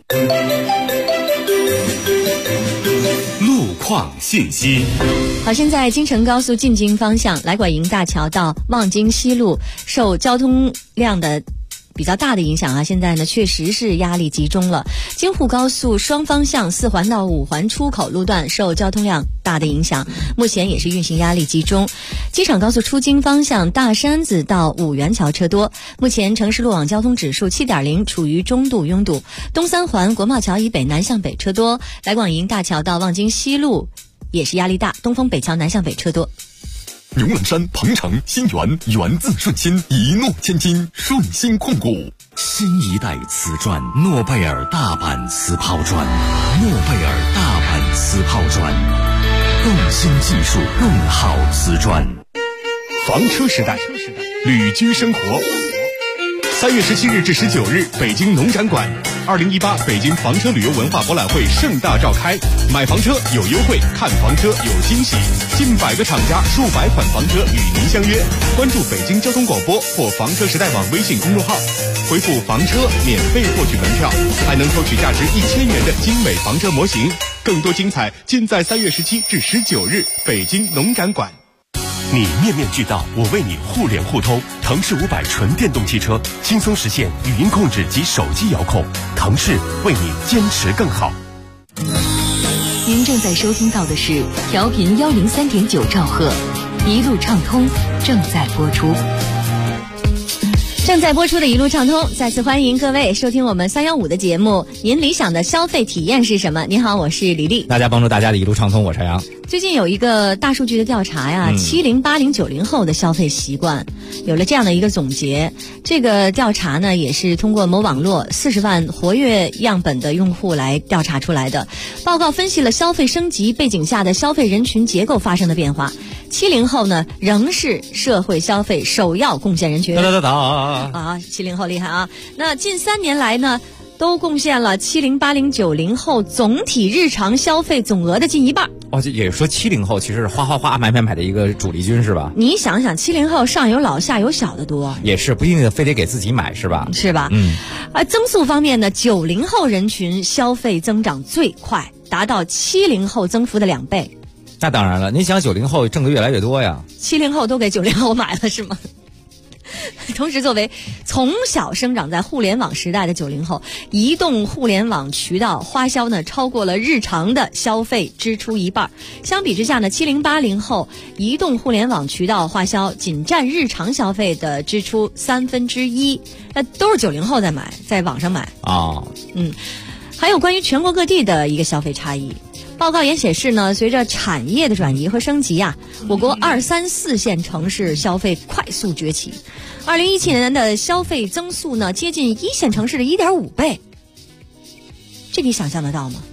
路况信息。 好，现在京承高速进京方向来广营大桥到望京西路受交通量的比较大的影响啊，现在呢确实是压力集中了。京沪高速双方向4环到5环出口路段受交通量大的影响，目前也是运行压力集中。机场高速出京方向大山子到五元桥车多，目前城市路网交通指数 7.0， 处于中度拥堵。东三环国贸桥以北南向北车多，来广营大桥到望京西路也是压力大，东风北桥南向北车多。 牛栏山、鹏城、新源，源自顺心，一诺千金，顺心控股。 新一代瓷砖，诺贝尔大阪瓷抛砖，诺贝尔大阪瓷抛砖，更新技术，更好瓷砖。 房车时代，旅居生活。3月17日至19日，北京农展馆，2018北京房车旅游文化博览会盛大召开，买房车有优惠，看房车有惊喜，近100个厂家，数百款房车与您相约。关注北京交通广播或房车时代网微信公众号，回复房车免费获取门票，还能抽取价值1000元的精美房车模型。更多精彩尽在3月17至19日北京农展馆。 你面面俱到，我为你互联互通。腾势500纯电动汽车，轻松实现语音控制及手机遥控。腾势为你坚持更好。 您正在收听到的是调频103.9兆赫，一路畅通正在播出。 正在播出的一路畅通，再次欢迎各位收听我们315的节目。您理想的消费体验是什么？您好，我是李丽。 大家帮助大家的一路畅通，我是陈阳。 最近有一个大数据的调查呀，70、80、90后的消费习惯有了这样的一个总结。这个调查呢，也是通过某网络40万活跃样本的用户来调查出来的。报告分析了消费升级背景下的消费人群结构发生的变化。70后呢，仍是社会消费首要贡献人群。啊，70后厉害啊！那近3年来呢，都贡献了70、80、90后总体日常消费总额的近一半。 哦，也说70后其实是花买的一个主力军是吧？ 你想想，70后上有老下有小的多， 也是不一定非得给自己买是吧？ 是吧？增速方面呢，90后人群消费增长最快，达到70后增幅的2倍。 那当然了，你想90后挣得越来越多呀 ，70后都给90后买了是吗？同时，作为从小生长在互联网时代的90后，移动互联网渠道花销呢超过了日常的消费支出一半。相比之下呢，70、80后移动互联网渠道花销仅占日常消费的支出1/3，那都是90后在买，在网上买啊。 还有关于全国各地的一个消费差异。报告也显示呢，随着产业的转移和升级啊，我国2、3、4线城市消费快速崛起。2017年的消费增速呢，接近1线城市的1.5倍。这你想象得到吗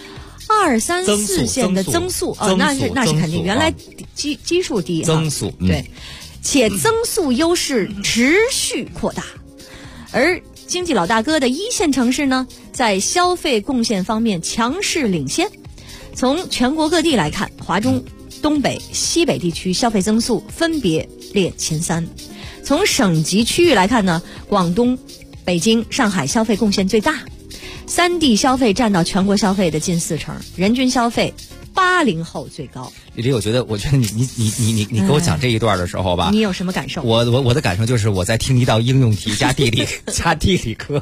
？2、3、4线的增速那是肯定，原来基数低， 增速对，且增速优势持续扩大。而经济老大哥的1线城市呢，在消费贡献方面强势领先。从全国各地来看，华中、东北、西北地区消费增速分别列前3。从省级区域来看呢，广东、北京、上海消费贡献最大，3地消费占到全国消费的近40%，人均消费 80后最高。 李丽，我觉得你给我讲这一段的时候吧， 你有什么感受？ 我的感受就是我在听一道应用题加地理课，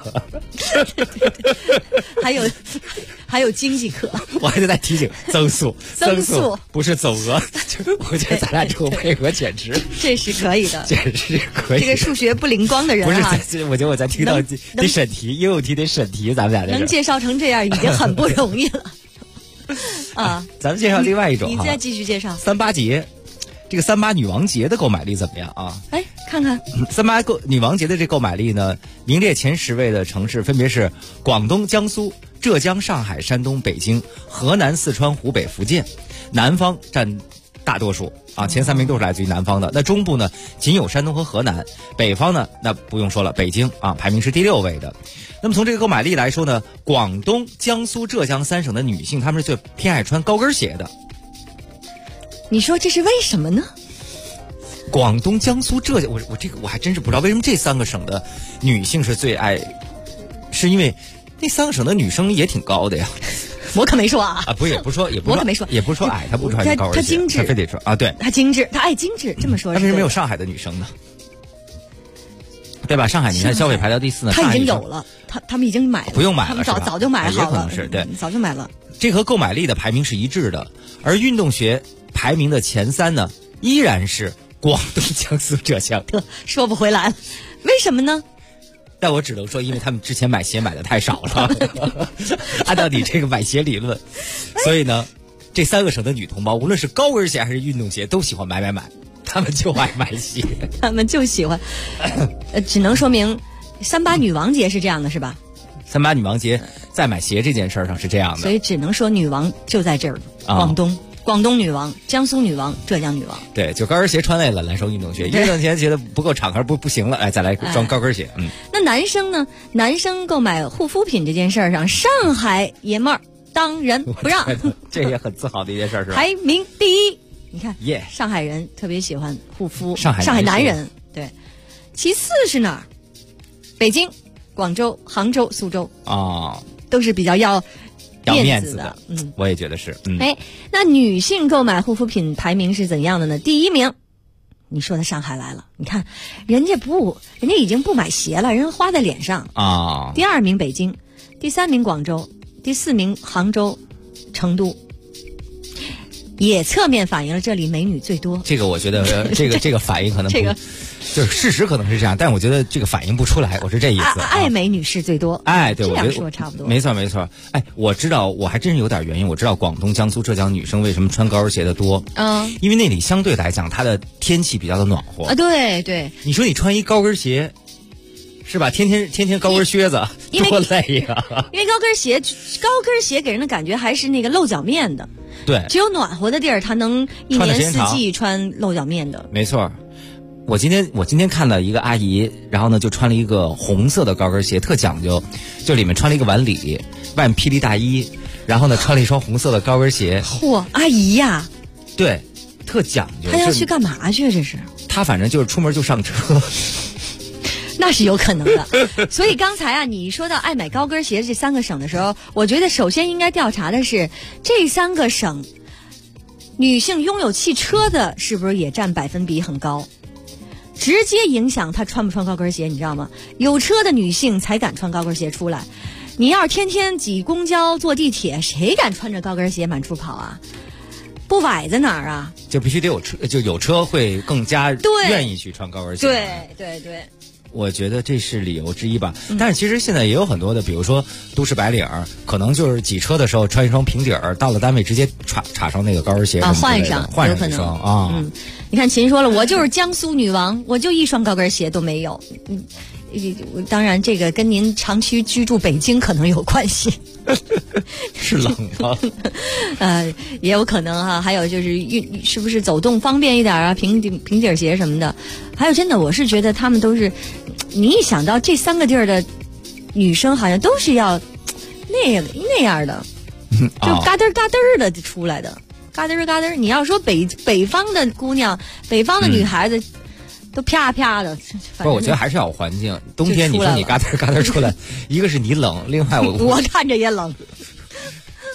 还有经济课， 我还在提醒增速不是走额，我觉得咱俩这个配合简直这是可以的， 简直可以。 这个数学不灵光的人啊，不是，我觉得我在听到得审题，应用题得审题，咱们俩能介绍成这样已经很不容易了。啊， 咱们介绍另外一种， 你再继续介绍 38节，这个38女王节的购买力怎么样啊？ 哎，看看 38女王节的这购买力呢，名列前10位的城市分别是广东、江苏、浙江、上海、山东、北京、河南、四川、湖北、福建，南方占大多数啊，前3名都是来自于南方的。那中部呢，仅有山东和河南；北方呢，那不用说了，北京啊，排名是第6位的。那么从这个购买力来说呢，广东、江苏、浙江3省的女性，她们是最偏爱穿高跟鞋的。 你说这是为什么呢？ 广东、江苏、浙江，我还真是不知道为什么这3个省的女性是最爱，是因为那3个省的女生也挺高的呀。 我可没说啊！ 不是，我可没说，也不是说矮，她不穿高跟鞋， 她精致， 她非得说啊，对， 她精致，她爱精致，这么说。 她为什么没有上海的女生呢？对吧？上海你看消费排到第4呢， 他已经有了，他们已经买了， 不用买了， 他们早就买好了， 也可能是对， 早就买了。 这和购买力的排名是一致的，而运动鞋排名的前3呢，依然是广东、江苏、浙江。 说不回来了，为什么呢？ 但我只能说，因为他们之前买鞋买的太少了，按照你这个买鞋理论，所以呢，这3个省的女同胞，无论是高跟鞋还是运动鞋，都喜欢买。他们就爱买鞋， 他们就喜欢，只能说明38女王节是这样的，是吧 ？38女王节在买鞋这件事上是这样的， 所以只能说女王就在这儿，广东女王、江苏女王、浙江女王。 对，就高跟鞋穿累了，来双运动鞋。运动鞋觉得不够敞开，不行了，哎，再来装高跟鞋。 那男生呢？男生购买护肤品这件事上，上海爷们儿当仁不让， 这也很自豪的一件事，是吧？ 排名第1。你看， 耶， 上海人特别喜欢护肤， 上海男人对。其次是哪儿？北京、广州、杭州、苏州都是比较要面子的。 我也觉得是。 那女性购买护肤品排名是怎样的呢？第1名，你说的上海来了。你看，人家已经不买鞋了，人家花在脸上啊。 第2名北京，第3名广州，第4名杭州、成都。也侧面反映了这里美女最多。 这个我觉得这个反应可能就是事实可能是这样，但我觉得这个反应不出来，我是这意思。 爱美女士最多。 哎，对， 这样说差不多。 没错。哎，我知道，我还真是有点原因。我知道广东、江苏、浙江女生为什么穿高跟鞋的多。因为那里相对来讲，它的天气比较的暖和啊。对。 你说你穿一高跟鞋，是吧？天天高跟靴子，多累呀！ 因为高跟鞋给人的感觉还是那个露脚面的。 对， 只有暖和的地儿，它能一年4季穿露脚面的。 没错，我今天看到一个阿姨，然后呢就穿了一个红色的高跟鞋，特讲究，就里面穿了一个晚礼，外面披了一大衣，然后呢穿了一双红色的高跟鞋。 嚯，阿姨呀！ 对，特讲究。 她要去干嘛去？这是？ 她反正就是出门就上车。 那是有可能的，所以刚才你说到爱买高跟鞋这3个省的时候，我觉得首先应该调查的是这3个省女性拥有汽车的是不是也占百分比很高，直接影响她穿不穿高跟鞋，你知道吗？有车的女性才敢穿高跟鞋出来，你要是天天挤公交坐地铁，谁敢穿着高跟鞋满处跑啊？不崴在哪儿啊？ 就必须得有车，就有车会更加愿意去穿高跟鞋。 对。 我觉得这是理由之一吧，但是其实现在也有很多的，比如说都市白领，可能就是挤车的时候穿一双平底儿，到了单位直接插上那个高跟鞋换上一双啊。 你看秦说了，我就是江苏女王，我就一双高跟鞋都没有。当然这个跟您长期居住北京可能有关系。 是冷吗？ 也有可能哈。还有就是是不是走动方便一点啊？平底鞋什么的。还有真的，我是觉得他们都是，你一想到这3个地儿的女生，好像都是要那样的，就嘎噔嘎噔的出来的，嘎噔嘎噔。你要说北方的姑娘，北方的女孩子。都啪啪的， 不是，我觉得还是要有环境。冬天你说你嘎噔嘎噔出来，一个是你冷，另外我看着也冷。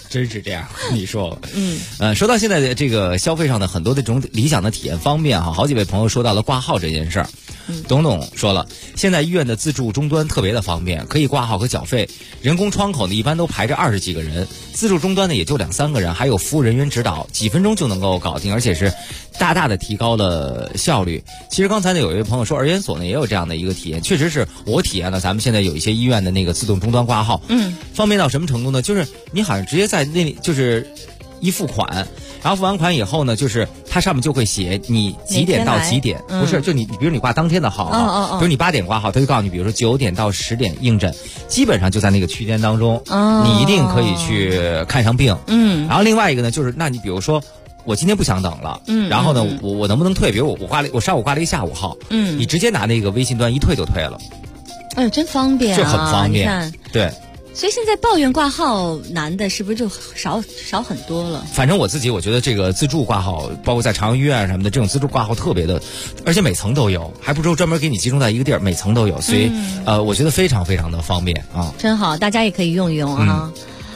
真是这样，你说。说到现在的这个消费上的很多的这种理想的体验方面哈，好几位朋友说到了挂号这件事儿。董董说了，现在医院的自助终端特别的方便，可以挂号和缴费，人工窗口呢一般都排着20几个人，自助终端呢也就2、3个人，还有服务人员指导，几分钟就能够搞定，而且是大大的提高了效率。其实刚才呢有一位朋友说儿研所呢也有这样的一个体验，确实是我体验了咱们现在有一些医院的那个自动终端挂号，方便到什么程度呢？就是你好像直接在那里就是一付款，然后付完款以后呢，就是它上面就会写你几点到几点，不是就你比如你挂当天的号，比如你8点挂号，他就告诉你，比如说9点到10点应诊，基本上就在那个区间当中，你一定可以去看上病。然后另外一个呢，就是那你比如说我今天不想等了，然后呢我能不能退？比如我上午挂了一下午号，你直接拿那个微信端一退就退了。 哎呦，真方便啊！ 就很方便，对。 所以现在抱怨挂号难的是不是就少很多了？反正我觉得这个自助挂号，包括在朝阳医院什么的这种自助挂号特别的，而且每层都有，还不是专门给你集中在一个地儿，每层都有，所以我觉得非常非常的方便啊， 真好，大家也可以用一用啊。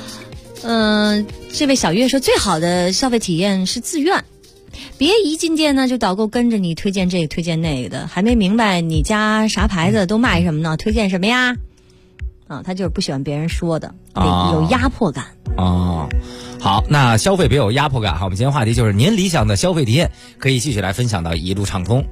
这位小月说，最好的消费体验是自愿，别一进店呢就导购跟着你推荐这个推荐那个的，还没明白你家啥牌子都卖什么呢，推荐什么呀？他就是不喜欢别人说的，有压迫感。 好，那消费别有压迫感。好，我们今天话题就是您理想的消费体验，可以继续来分享到一路畅通。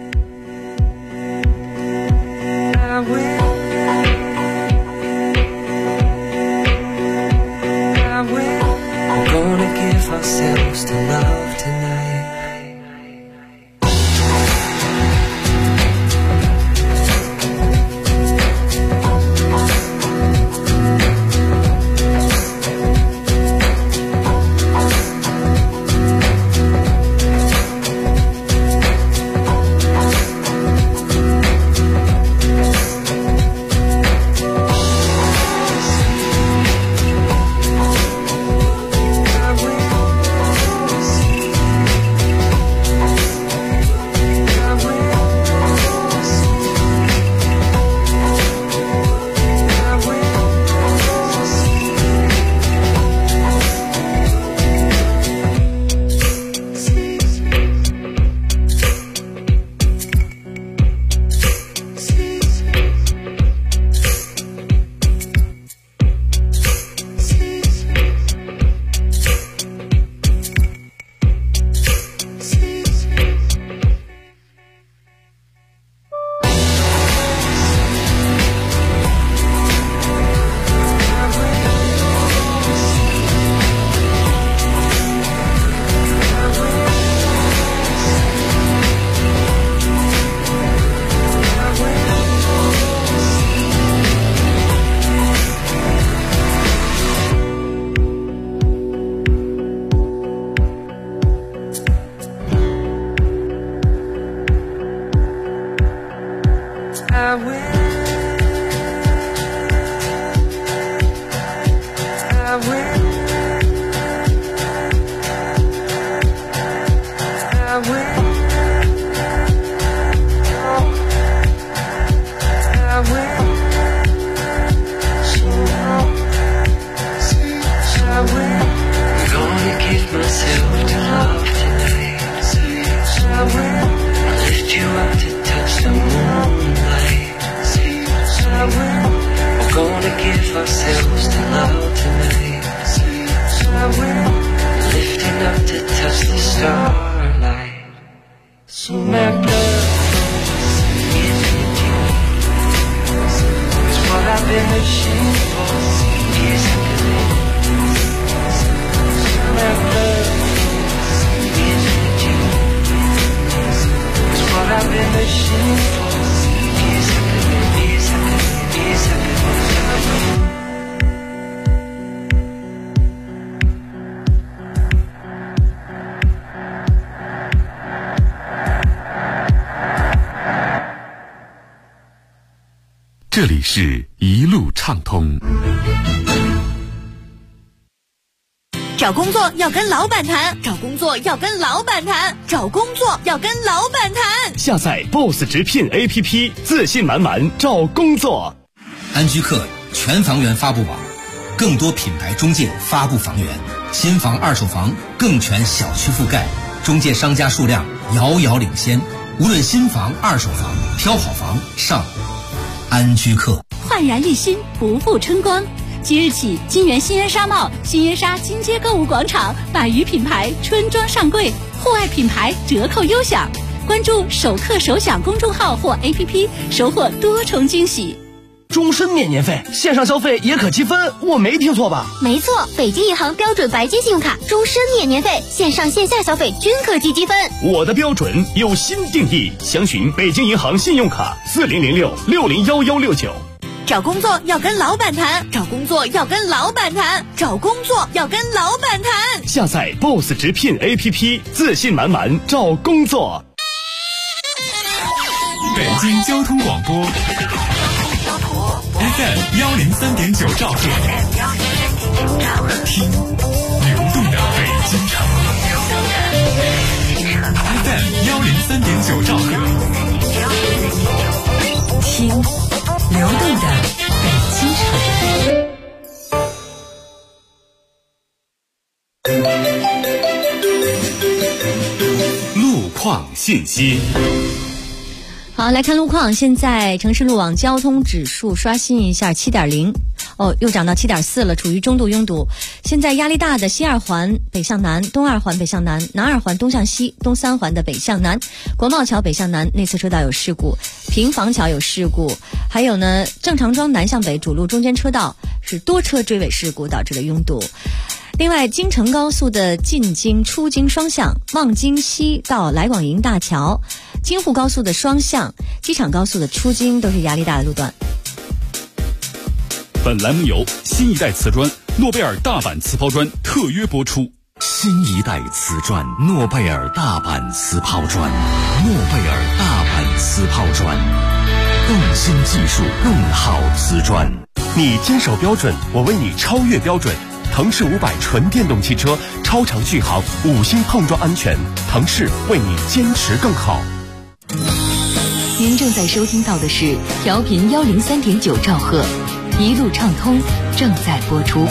这里是一路畅通。 找工作要跟老板谈，找工作要跟老板谈，找工作要跟老板谈。 下载 BOSS 直聘 APP， 自信满满找工作。 安居客全房源发布网， 更多品牌中介发布房源，新房二手房更全小区覆盖，中介商家数量遥遥领先。无论新房二手房，挑好房上安居客。 焕然一新，不负春光。即日起，金源新源沙贸新源沙金街购物广场100余品牌春装上柜，户外品牌折扣优享。关注首客首享公众号或 APP， 收获多重惊喜。 终身免年费，线上消费也可积分，我没听错吧？ 没错，北京银行标准白金信用卡终身免年费，线上线下消费均可积积分。 我的标准有新定义，详询北京银行信用卡4006601169。 找工作要跟老板谈，找工作要跟老板谈，找工作要跟老板谈。 下载 BOSS 直聘 APP， 自信满满找工作。 北京交通广播 FM 103.9兆赫，听流动的北京城。FM 103.9兆赫， 听流动的北京城。路况信息。 好，来看路况。现在城市路网交通指数刷新一下 7.0， 又涨到 7.4 了，处于中度拥堵。现在压力大的西二环北向南、东二环北向南、南二环东向西、东三环的北向南、国贸桥北向南内侧车道有事故，平房桥有事故，还有呢郑长庄南向北主路中间车道是多车追尾事故导致的拥堵。另外，京承高速的进京出京双向，望京西到来广营大桥，京沪高速的双向，机场高速的出京都是压力大的路段。 本栏目由新一代瓷砖诺贝尔大阪瓷抛砖特约播出。 新一代瓷砖诺贝尔大阪瓷抛砖，诺贝尔大阪瓷抛砖，更新技术，更好瓷砖。 你坚守标准，我为你超越标准。腾势500纯电动汽车超长续航，5星碰撞安全，腾势为你坚持更好。 您正在收听到的是调频103.9兆赫，一路畅通正在播出。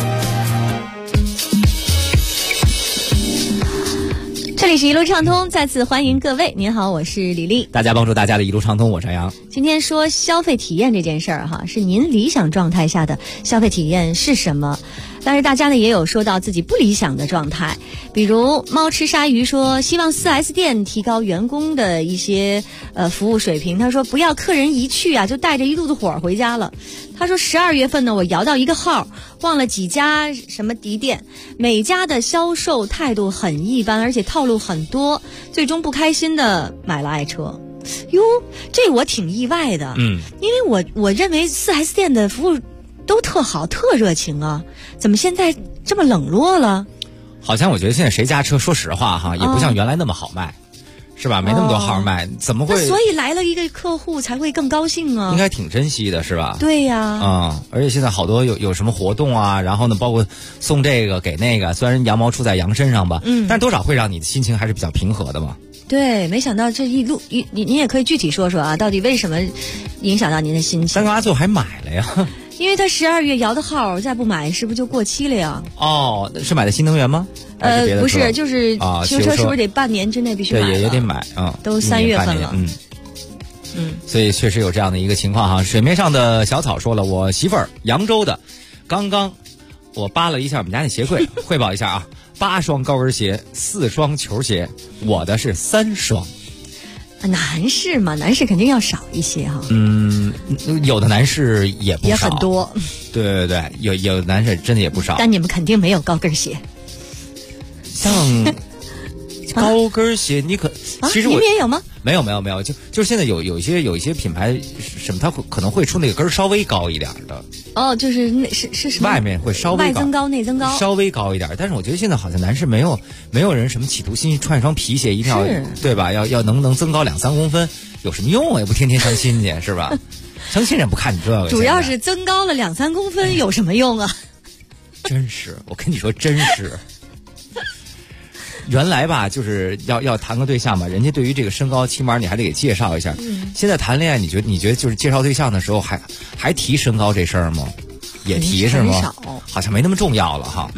这里是一路畅通，再次欢迎各位。您好，我是李丽。 大家帮助大家的一路畅通，我是杨洋。 今天说消费体验这件事儿哈，是您理想状态下的消费体验是什么？但是大家呢也有说到自己不理想的状态，比如猫吃鲨鱼说希望 4S 店提高员工的一些服务水平。他说不要客人一去啊就带着一肚子火回家了。他说12月份呢我摇到一个号，忘了几家什么敌店，每家的销售态度很一般，而且套路很多，最终不开心的买了爱车。哟，这我挺意外的。因为我认为 4S 店的服务都特好特热情啊，怎么现在这么冷落了？ 好像我觉得现在谁家车说实话哈也不像原来那么好卖，是吧？没那么多号卖，怎么会？ 所以来了一个客户才会更高兴啊， 应该挺珍惜的是吧？ 对呀， 而且现在好多有什么活动啊，然后呢包括送这个给那个，虽然羊毛出在羊身上吧，但多少会让你的心情还是比较平和的嘛。 对，没想到这一路你也可以具体说说啊，到底为什么影响到您的心情？ 但干嘛最后还买了呀？ 因为他12月摇的号，再不买是不是就过期了呀？ 哦，是买的新能源吗？ 不是，就是汽油车是不是得半年之内必须买？ 对，也得买啊， 都3月份了。 所以确实有这样的一个情况哈。水面上的小草说了，我媳妇儿扬州的，刚刚我扒了一下我们家那鞋柜，汇报一下啊，8双高跟鞋，4双球鞋，我的是3双。 男士嘛，男士肯定要少一些哈。 有的男士也不少， 也很多。 对，有男士真的也不少。 但你们肯定没有高跟鞋。 像高跟鞋，你其实你们也有吗？ 没有，就是现在有一些品牌什么，它可能会出那个跟稍微高一点的。 哦，就是那是什么？ 外面会稍微高， 外增高内增高， 稍微高一点。但是我觉得现在好像男士没有人什么企图心穿一双皮鞋一定要对吧？要能增高2-3公分，有什么用啊？也不天天相亲去是吧？相亲人不看你这个。 主要是增高了2-3公分有什么用啊？ 真是，我跟你说真是。原来吧，就是要谈个对象嘛，人家对于这个身高，起码你还得给介绍一下。现在谈恋爱，你觉得就是介绍对象的时候还提身高这事儿吗？ 也提是吗？好像没那么重要了哈。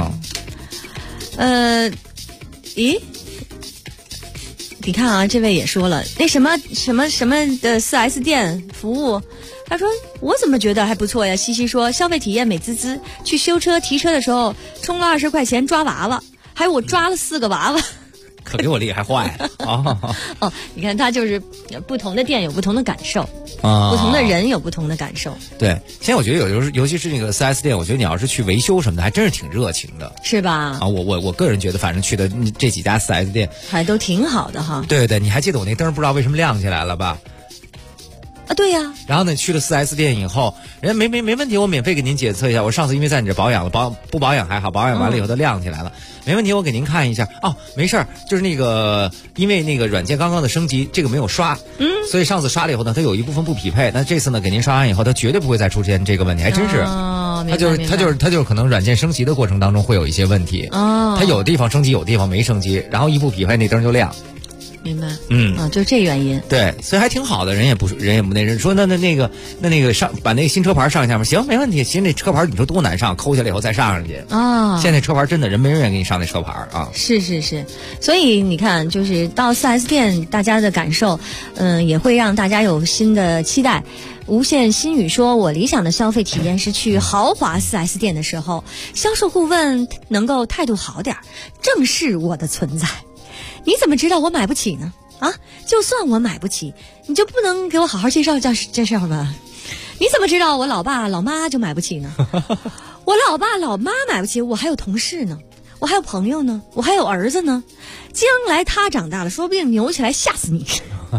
咦？你看啊，这位也说了，那什么的 4S 店服务，他说我怎么觉得还不错呀？西西说消费体验美滋滋，去修车提车的时候充了20块钱抓娃娃，还有我抓了4个娃娃。 可比我厉害坏哦，你看他就是不同的店有不同的感受，不同的人有不同的感受。 对，现在我觉得尤其是那个 4S 店，我觉得你要是去维修什么的，还真是挺热情的， 是吧？ 啊，我个人觉得，反正去的这几家 4S 店还都挺好的哈。 对对，你还记得我那灯不知道为什么亮起来了吧？ 啊，对呀。 然后呢，去了 4S 店以后，人家没问题，我免费给您检测一下。我上次因为在你这保养了，不保养还好，保养完了以后它亮起来了，没问题，我给您看一下。哦，没事儿，就是那个因为那个软件刚刚的升级，这个没有刷，所以上次刷了以后呢，它有一部分不匹配。那这次呢，给您刷完以后，它绝对不会再出现这个问题，还真是。它就是可能软件升级的过程当中会有一些问题。它有的地方升级，有的地方没升级，然后一不匹配，那灯就亮。 明白，就这原因。 对，所以还挺好的，人也不那人说那个上把那个新车牌上一下吗？行，没问题。其实那车牌你说多难上，抠下来以后再上上去啊。现在车牌真的人没人愿意给你上那车牌啊。 是，所以你看，就是到 4S 店，大家的感受，也会让大家有新的期待。无限心语说，我理想的消费体验是去豪华 4S 店的时候，销售顾问能够态度好点，正视我的存在。你怎么知道我买不起呢？啊，就算我买不起，你就不能给我好好介绍这事儿吧？你怎么知道我老爸老妈就买不起呢？我老爸老妈买不起，我还有同事呢，我还有朋友呢，我还有儿子呢。将来他长大了，说不定扭起来吓死你。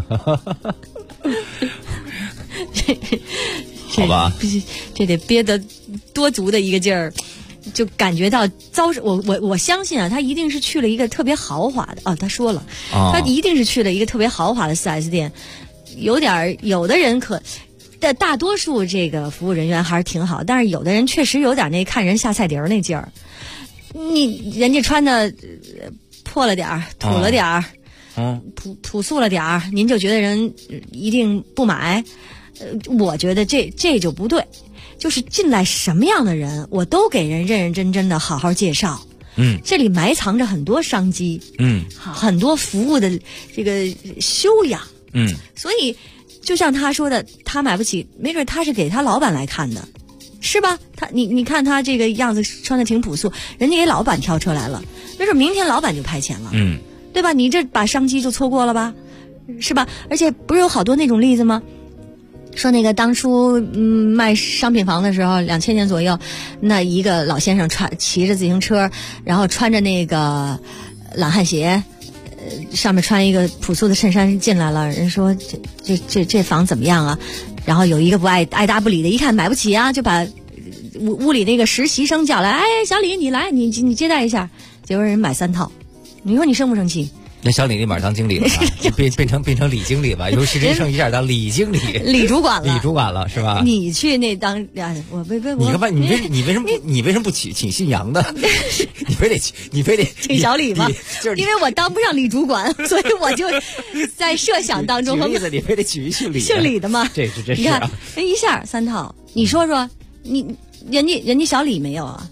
好吧， 这得憋得多足的一个劲儿。就感觉到我相信啊，他一定是去了一个特别豪华的他说了，他一定是去了一个特别豪华的 4S 店，有的人大多数这个服务人员还是挺好，但是有的人确实有点那看人下菜碟儿那劲儿，人家穿的破了点儿，土了点儿，土素了点儿，您就觉得人一定不买，我觉得这就不对。就是进来什么样的人，我都给人认认真真的好好介绍。这里埋藏着很多商机，很多服务的这个修养。所以就像他说的，他买不起，没准他是给他老板来看的，是吧？你看他这个样子穿的挺朴素，人家给老板挑车来了，没准明天老板就派遣了，对吧？你这把商机就错过了吧，是吧？而且不是有好多那种例子吗？说那个当初卖商品房的时候，2000年左右，那一个老先生骑着自行车，然后穿着那个懒汉鞋，上面穿一个朴素的衬衫进来了。人说这房怎么样啊？然后有一个不爱答不理的，一看买不起啊，就把屋里那个实习生叫来，哎，小李你来，你接待一下。结果人买3套，你说你生不生气？ 那小李立马当经理了吧，变成李经理吧，由时针剩一下当李经理， 李主管了是吧？ 你去那当我你干嘛？你为什么不请姓杨的？你非得请小李吗？就是因为我当不上李主管，所以我就在设想当中。 举例子，你非得取一姓李的吗？ 这是你看一下3套，你说说人家小李没有啊？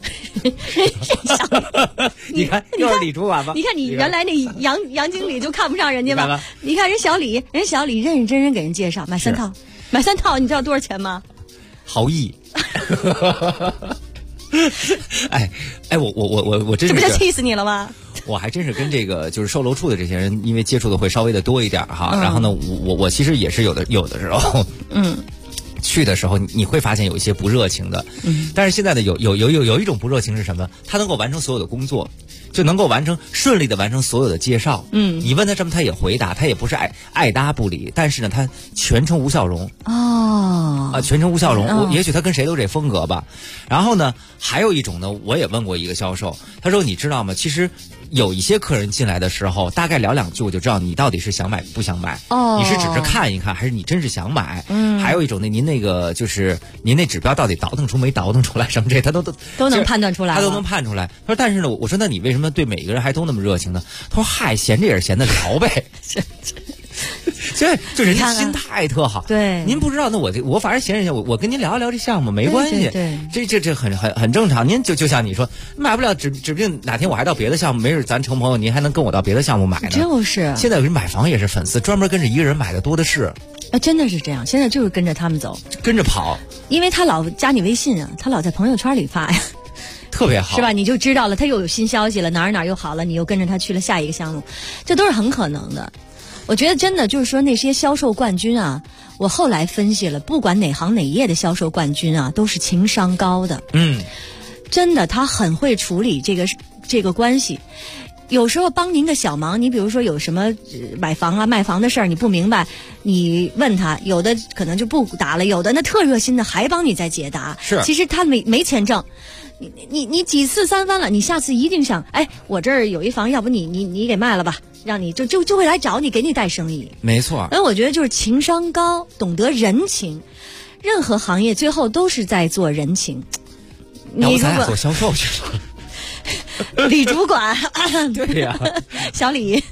你看又是李主管吧？ 你看你原来那杨经理就看不上人家吧？你看人小李认认真真给人介绍，买3套，你知道多少钱吗？ 豪亿。哎，我真是， 这不就气死你了吗？ 我还真是跟这个就是售楼处的这些人，因为接触的会稍微的多一点哈。然后呢，我其实也是有的时候，去的时候你会发现有一些不热情的，但是现在的有一种不热情是什么？他能够完成所有的工作，就能够顺利的完成所有的介绍。你问他什么他也回答，他也不是爱答不理，但是呢他全程无笑容。全程无笑容。也许他跟谁都这风格吧。然后呢，还有一种呢，我也问过一个销售，他说你知道吗？其实有一些客人进来的时候，大概聊2句我就知道你到底是想买不想买。你是只是看一看，还是你真是想买？还有一种呢，您那个就是您那指标到底倒腾出没倒腾出来什么这，他都能判断出来， 他都能判出来。他说，但是呢，我说那你为什么对每个人还都那么热情呢？他说，嗨，闲着也是闲得聊呗。 对，就人家心态特好。 对， 您不知道，那我反正闲着一下，我跟您聊一聊这项目没关系。 对， 这很正常。您就像你说，买不了，指不定哪天我还到别的项目，没准咱成朋友，您还能跟我到别的项目买呢。 就是， 现在有人买房也是粉丝，专门跟着一个人买的多的是。 真的是这样，现在就是跟着他们走， 跟着跑， 因为他老加你微信啊，他老在朋友圈里发呀。 特别好， 是吧？你就知道了，他又有新消息了，哪儿又好了，你又跟着他去了下一个项目，这都是很可能的。我觉得真的就是说那些销售冠军啊，我后来分析了，不管哪行哪业的销售冠军啊，都是情商高的。真的，他很会处理这个关系。有时候帮您个小忙，你比如说有什么买房啊卖房的事儿你不明白，你问他，有的可能就不答了，有的那特热心的还帮你再解答。 是， 其实他没钱挣，你几次三番了，你下次一定想，哎，我这儿有一房，要不你给卖了吧，让你就会来找你，给你带生意。 没错。 我觉得就是情商高，懂得人情，任何行业最后都是在做人情。 要不咱俩做销售去了。 李主管， 对呀， 小李。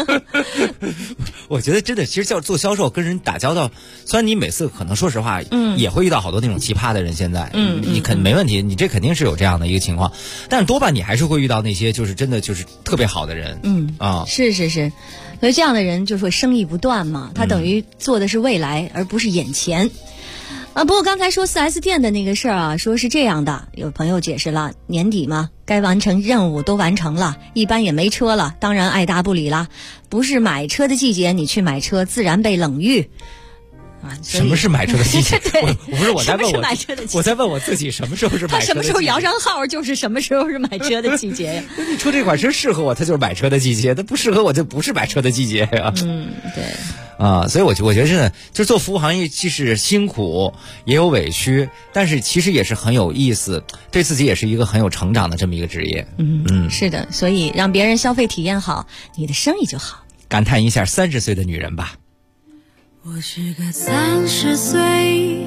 我觉得真的，其实做销售跟人打交道，虽然你每次可能说实话，也会遇到好多那种奇葩的人。现在，你没问题，你这肯定是有这样的一个情况，但是多半你还是会遇到那些就是真的就是特别好的人。 是，所以这样的人就会生意不断嘛，他等于做的是未来，而不是眼前。不过刚才说 4S 店的那个事儿啊，说是这样的，有朋友解释了，年底嘛，该完成任务都完成了，一般也没车了，当然爱答不理了。不是买车的季节，你去买车自然被冷遇。 什么是买车的季节？我在问我自己，什么时候是买车的季节？ 他什么时候摇上号，就是什么时候是买车的季节呀？ 你说这款车适合我，它就是买车的季节；它不适合我，就不是买车的季节呀。 对。 所以我觉得真的就是做服务行业，既是辛苦也有委屈，但是其实也是很有意思，对自己也是一个很有成长的这么一个职业。 是的，所以让别人消费体验好，你的生意就好。 感叹一下30岁的女人吧。 我是个30岁，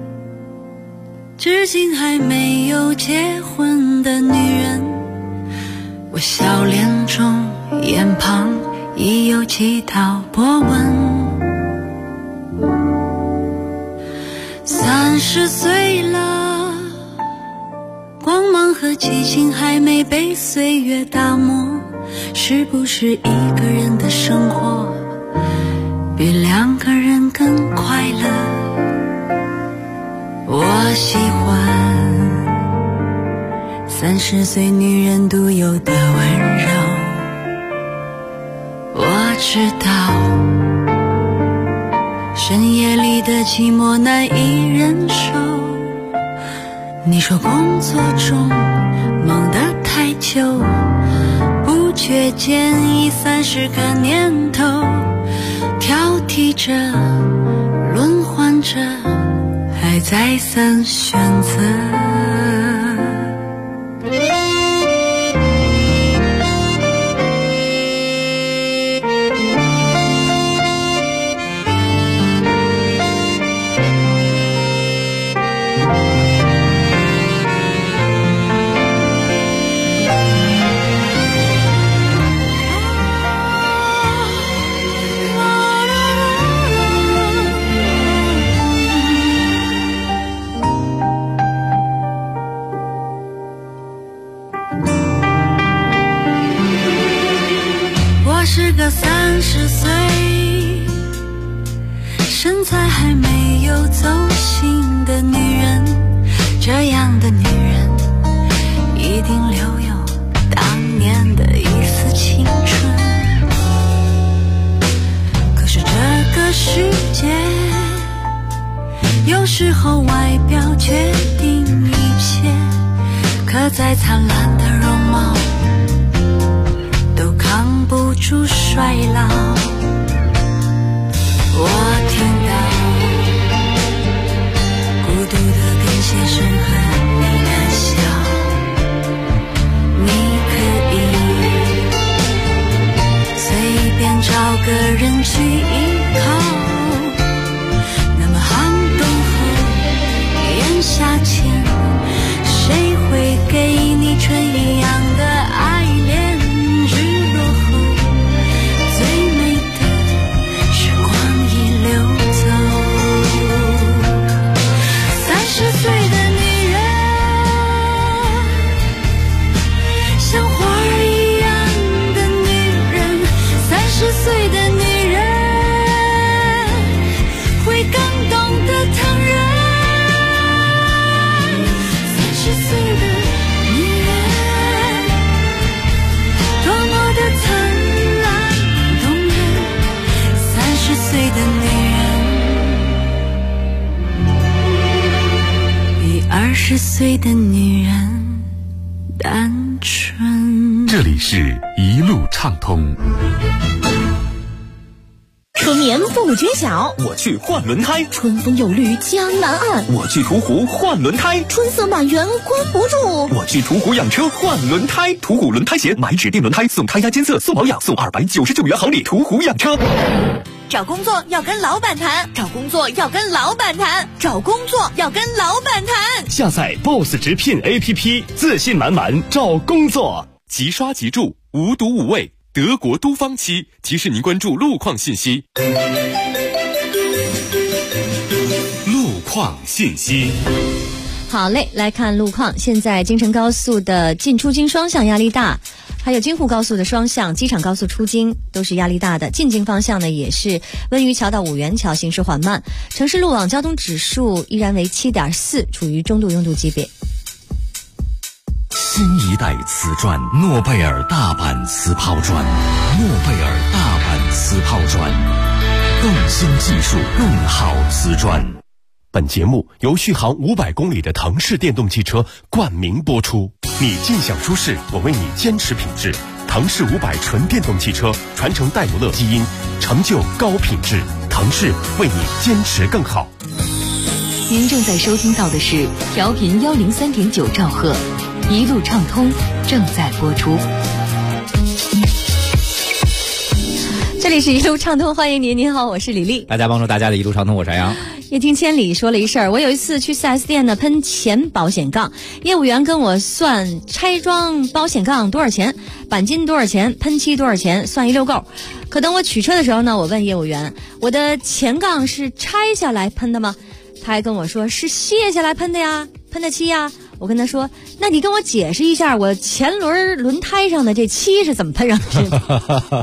至今还没有结婚的女人。我笑脸中眼旁已有几道波纹。30岁了，光芒和激情还没被岁月打磨，是不是一个人的生活比2个人更快乐？我喜欢30岁女人独有的温柔。我知道深夜里的寂寞难以忍受，你说工作中忙得太久，不觉间已30个年头，挑剔着轮换着，还再三选择。是个30岁，身材还没有走形的女人，这样的女人一定留有当年的一丝青春。可是这个世界有时候外表决定一切，可再灿烂的容貌都扛不住衰老。我听到孤独的跟鞋声和你的笑，你可以随便找个人去依靠。那么寒冬后炎夏前，谁会给你春一样的爱恋？日落后最美的 20岁的女人单纯。 这里是一路畅通。 春眠不觉晓， 我去换轮胎； 春风又绿江南岸， 我去途虎换轮胎； 春色满园关不住， 我去途虎养车换轮胎。途虎轮胎鞋买指定轮胎送胎压监测送保养送299元好礼。途虎养车。 找工作要跟老板谈，找工作要跟老板谈，找工作要跟老板谈。 下载 BOSS 直聘 APP， 自信满满找工作。即刷即住，无毒无味，德国都方漆提示您关注路况信息。路况信息。 好嘞，来看路况。现在京承高速的进出京双向压力大，还有京沪高速的双向、机场高速出京都是压力大的。进京方向呢，也是温榆桥到五元桥行驶缓慢。城市路网交通指数依然为7.4，处于中度拥堵级别。 新一代瓷砖，诺贝尔大阪瓷抛砖，诺贝尔大阪瓷抛砖，更新技术，更好瓷砖。 本节目由续航500公里的腾势电动汽车冠名播出。你尽享舒适，我为你坚持品质。腾势500纯电动汽车传承戴姆勒基因，成就高品质。腾势为你坚持更好。 您正在收听到的是调频103.9兆赫，一路畅通正在播出。 这里是一路畅通，欢迎您。您好，我是李丽。 大家帮助大家的一路畅通，我是杨洋。 夜听千里说了一事儿，我有一次去 4S 店呢喷前保险杠，业务员跟我算拆装保险杠多少钱，钣金多少钱，喷漆多少钱，算一溜够。可等我取车的时候呢，我问业务员，我的前杠是拆下来喷的吗？他还跟我说是卸下来喷的呀，喷的漆呀。我跟他说，那你跟我解释一下，我前轮轮胎上的这漆是怎么喷上去的？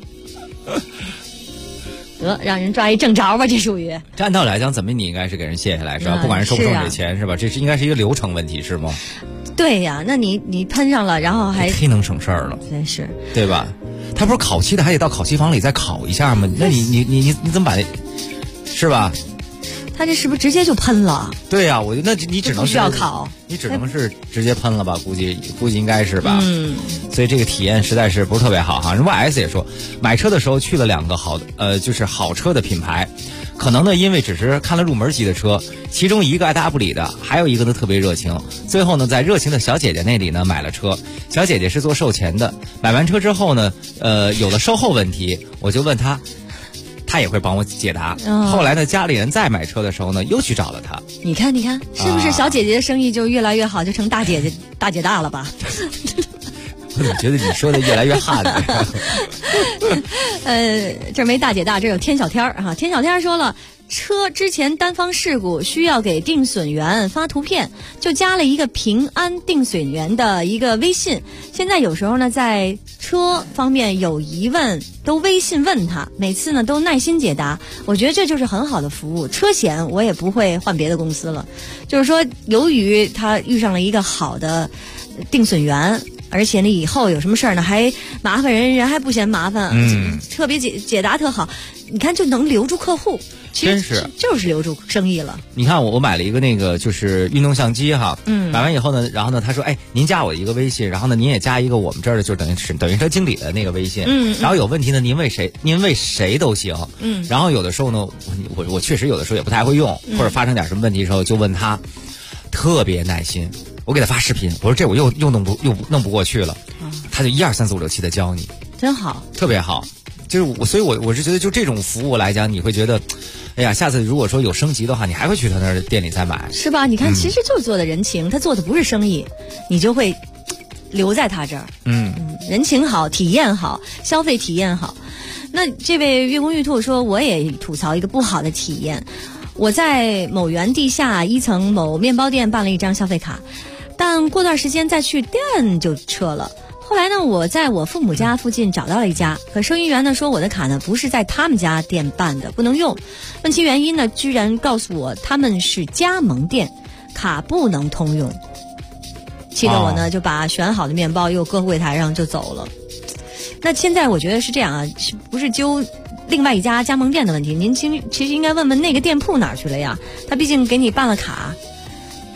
让人抓一正着吧，这属于。 这按道理来讲，怎么你应该是给人卸下来是吧？不管是收不收这钱是吧？这是应该是一个流程问题是吗？ 对呀，那你喷上了，然后还忒能省事儿了， 真是， 对吧？他不是烤漆的，还得到烤漆房里再烤一下吗？那你怎么把那，是吧？ 他这是不是直接就喷了？ 对呀，我那你只能不需要烤， 你只能是直接喷了吧？估计应该是吧。所以这个体验实在是不是特别好哈。YS 也说，买车的时候去了2个好的就是好车的品牌，可能呢因为只是看了入门级的车，其中一个爱答不理的，还有一个呢特别热情。最后呢在热情的小姐姐那里呢买了车，小姐姐是做售前的，买完车之后呢有了售后问题，我就问她。他也会帮我解答。后来呢，家里人再买车的时候呢，又去找了他。 你看，是不是小姐姐的生意就越来越好，就成大姐大了吧？ 我怎么觉得你说的越来越悍呢？ 这没大姐大，这有天小天儿哈。天小天说了，车之前单方事故需要给定损员发图片，就加了一个平安定损员的一个微信。现在有时候呢，在车方面有疑问，都微信问他，每次呢都耐心解答。我觉得这就是很好的服务。车险我也不会换别的公司了，就是说，由于他遇上了一个好的定损员。而且呢，以后有什么事儿呢，还麻烦人还不嫌麻烦，特别解答特好，你看就能留住客户，其实真是就是留住生意了。 你看我买了一个那个就是运动相机哈，买完以后呢，然后呢他说，哎，您加我一个微信，然后呢您也加一个我们这儿的，就等于车经理的那个微信，然后有问题呢您为谁都行，然后有的时候呢我确实有的时候也不太会用，或者发生点什么问题的时候就问他，特别耐心。我给他发视频，我说这我又弄不过去了，他就1、2、3、4、5、6、7的教你， 真好， 特别好。就是所以我是觉得就这种服务来讲，你会觉得，哎呀，下次如果说有升级的话，你还会去他那儿店里再买， 是吧？你看，其实就是做的人情，他做的不是生意，你就会留在他这儿。人情好，体验好，消费体验好。那这位月宫玉兔说，我也吐槽一个不好的体验。我在某园地下1层某面包店办了一张消费卡，但过段时间再去店就撤了。后来呢，我在我父母家附近找到了一家，可收银员呢说我的卡呢不是在他们家店办的，不能用。问其原因呢，居然告诉我他们是加盟店，卡不能通用。气得我呢就把选好的面包又搁柜台上就走了。那现在我觉得是这样啊，不是揪另外一家加盟店的问题，您其实应该问问那个店铺哪儿去了呀？他毕竟给你办了卡，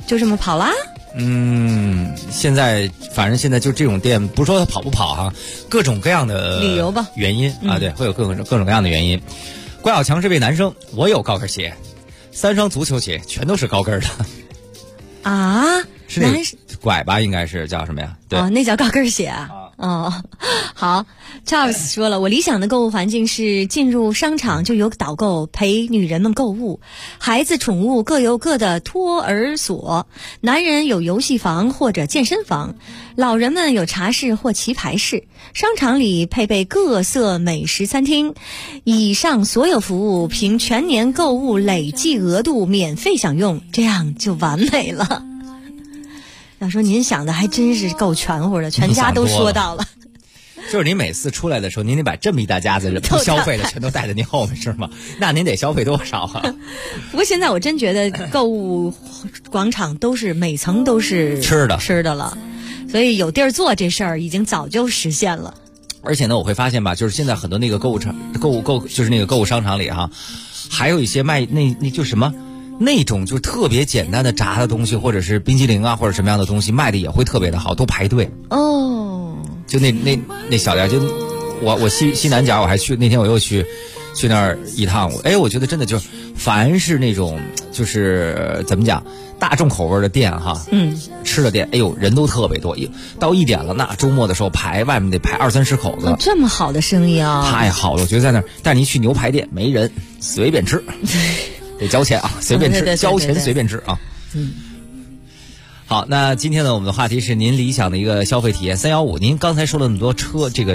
就这么跑啦？ 现在反正现在就这种店，不说它跑不跑哈，各种各样的理由吧， 原因啊，对，会有各种各样的原因。关小强是位男生，我有高跟鞋，3双足球鞋全都是高跟的。 啊？ 是那拐吧？应该是叫什么呀？对， 那叫高跟鞋啊。好 ，Charles 说了，我理想的购物环境是进入商场就有导购陪女人们购物，孩子宠物各有各的托儿所，男人有游戏房或者健身房，老人们有茶室或棋牌室，商场里配备各色美食餐厅，以上所有服务凭全年购物累计额度免费享用，这样就完美了。要说您想的还真是够全乎的，全家都说到了。 就是您每次出来的时候，您得把这么一大家子人不消费的全都带在您后面，是吗？那您得消费多少啊？ 不过现在我真觉得购物广场都是每层都是吃的了，所以有地儿做这事儿已经早就实现了。 而且呢，我会发现吧，就是现在很多那个购物就是那个购物商场里哈，还有一些卖那就什么。那种就特别简单的炸的东西，或者是冰激凌啊，或者什么样的东西卖的也会特别的好，都排队。就那小店，就我西南角我还去，那天我又去那儿一趟，我觉得真的就凡是那种就是怎么讲大众口味的店哈，吃的店，人都特别多，到1点了，那周末的时候外面得排20-30口子， 这么好的生意啊， 太好了，我觉得在那儿，但是你去牛排店没人，随便吃。得交钱啊，随便吃，交钱随便吃啊。好，那今天呢，我们的话题是您理想的一个消费体验315。您刚才说了那么多车，这个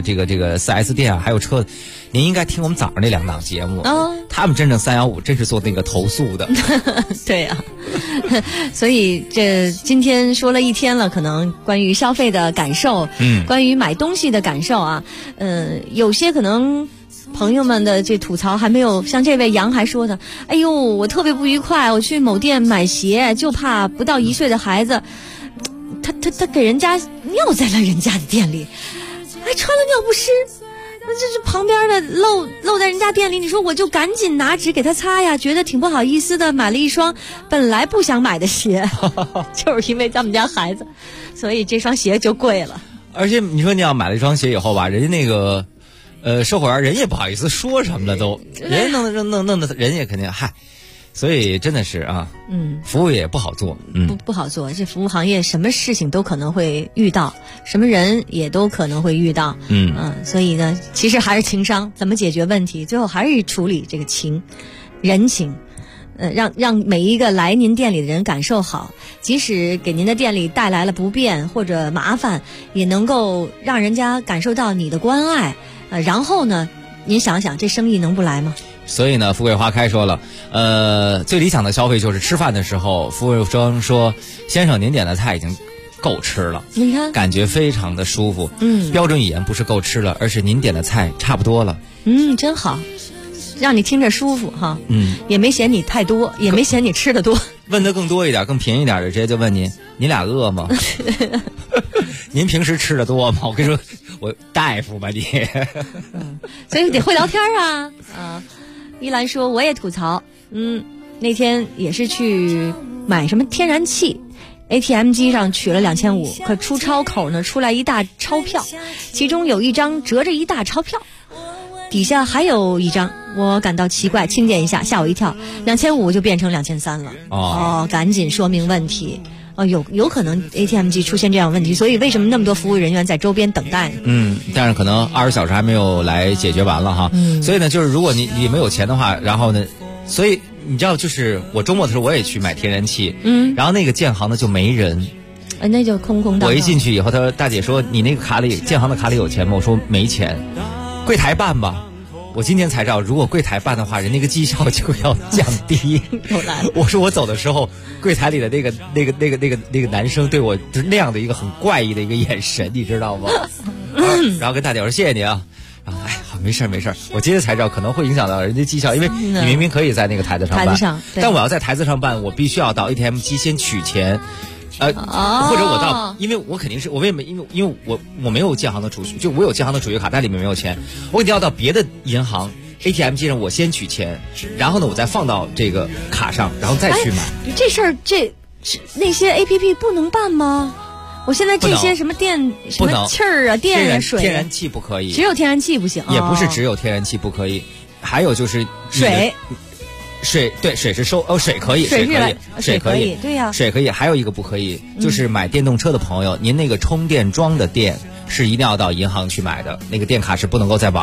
4S 店啊，还有车，您应该听我们早上那2档节目。他们真正315真是做那个投诉的。 对啊，所以这今天说了一天了，可能关于消费的感受，关于买东西的感受啊，有些可能。朋友们的这吐槽还没有像这位杨还说的，我特别不愉快，我去某店买鞋，就怕不到1岁的孩子，他给人家尿在了人家的店里，还穿了尿不湿，那这是旁边的漏在人家店里，你说我就赶紧拿纸给他擦呀，觉得挺不好意思的，买了一双本来不想买的鞋，就是因为咱们家孩子，所以这双鞋就贵了。 而且你说你要买了一双鞋以后吧，人家那个。售货员人也不好意思说什么的都，人弄的人也肯定嗨，所以真的是啊，服务也不好做， 不好做。这服务行业什么事情都可能会遇到，什么人也都可能会遇到，所以呢，其实还是情商，怎么解决问题，最后还是处理这个人情。让每一个来您店里的人感受好，即使给您的店里带来了不便或者麻烦，也能够让人家感受到你的关爱。然后呢，您想想这生意能不来吗？ 所以呢，富贵花开说了，最理想的消费就是吃饭的时候，服务生说：“先生，您点的菜已经够吃了， 你看， 感觉非常的舒服。”标准语言不是够吃了，而是您点的菜差不多了。 真好，让你听着舒服哈。也没嫌你太多，也没嫌你吃的多。 问的更多一点、更便宜一点的，直接就问您俩饿吗？您平时吃的多吗？我跟你说，我大夫吧你。 所以得会聊天啊。依兰说我也吐槽，那天也是去买什么天然气。ATM 机上取了2500，可出钞口呢出来一大钞票，其中有一张折着一大钞票，底下还有一张，我感到奇怪，清点一下，吓我一跳，2500就变成2300了。赶紧说明问题。有可能 ATM 机出现这样问题，所以为什么那么多服务人员在周边等待呢？ 但是可能20小时还没有来解决完了哈。所以呢，就是如果你没有钱的话，然后呢，所以你知道，就是我周末的时候我也去买天然气，然后那个建行的就没人， 那就空荡荡。 我一进去以后，他说大姐说你那个卡里建行的卡里有钱吗？我说没钱，柜台办吧。我今天才知道，如果柜台办的话，人那个绩效就要降低。我说我走的时候，柜台里的那个男生对我就是那样的一个很怪异的一个眼神，你知道吗？然后跟大姐我说谢谢你啊，然后好没事，我今天才知道可能会影响到人家绩效，因为你明明可以在那个台子上办，但我要在台子上办，我必须要到 ATM 机先取钱。或者我到，因为我肯定是我因为我没有建行的储蓄，就我有建行的储蓄卡，但里面没有钱，我一定要到别的银行 ATM 机上，我先取钱，然后呢我再放到这个卡上，然后再去买。 这事儿那些 APP 不能办吗？我现在这些什么电什么气儿啊、电啊、水， 天然气不可以， 只有天然气不行， 也不是只有天然气不可以，还有就是水对水是水可以，水可以， 对呀， 水可以，还有一个不可以，就是买电动车的朋友，您那个充电桩的电是一定要到银行去买的，那个电卡是不能够在网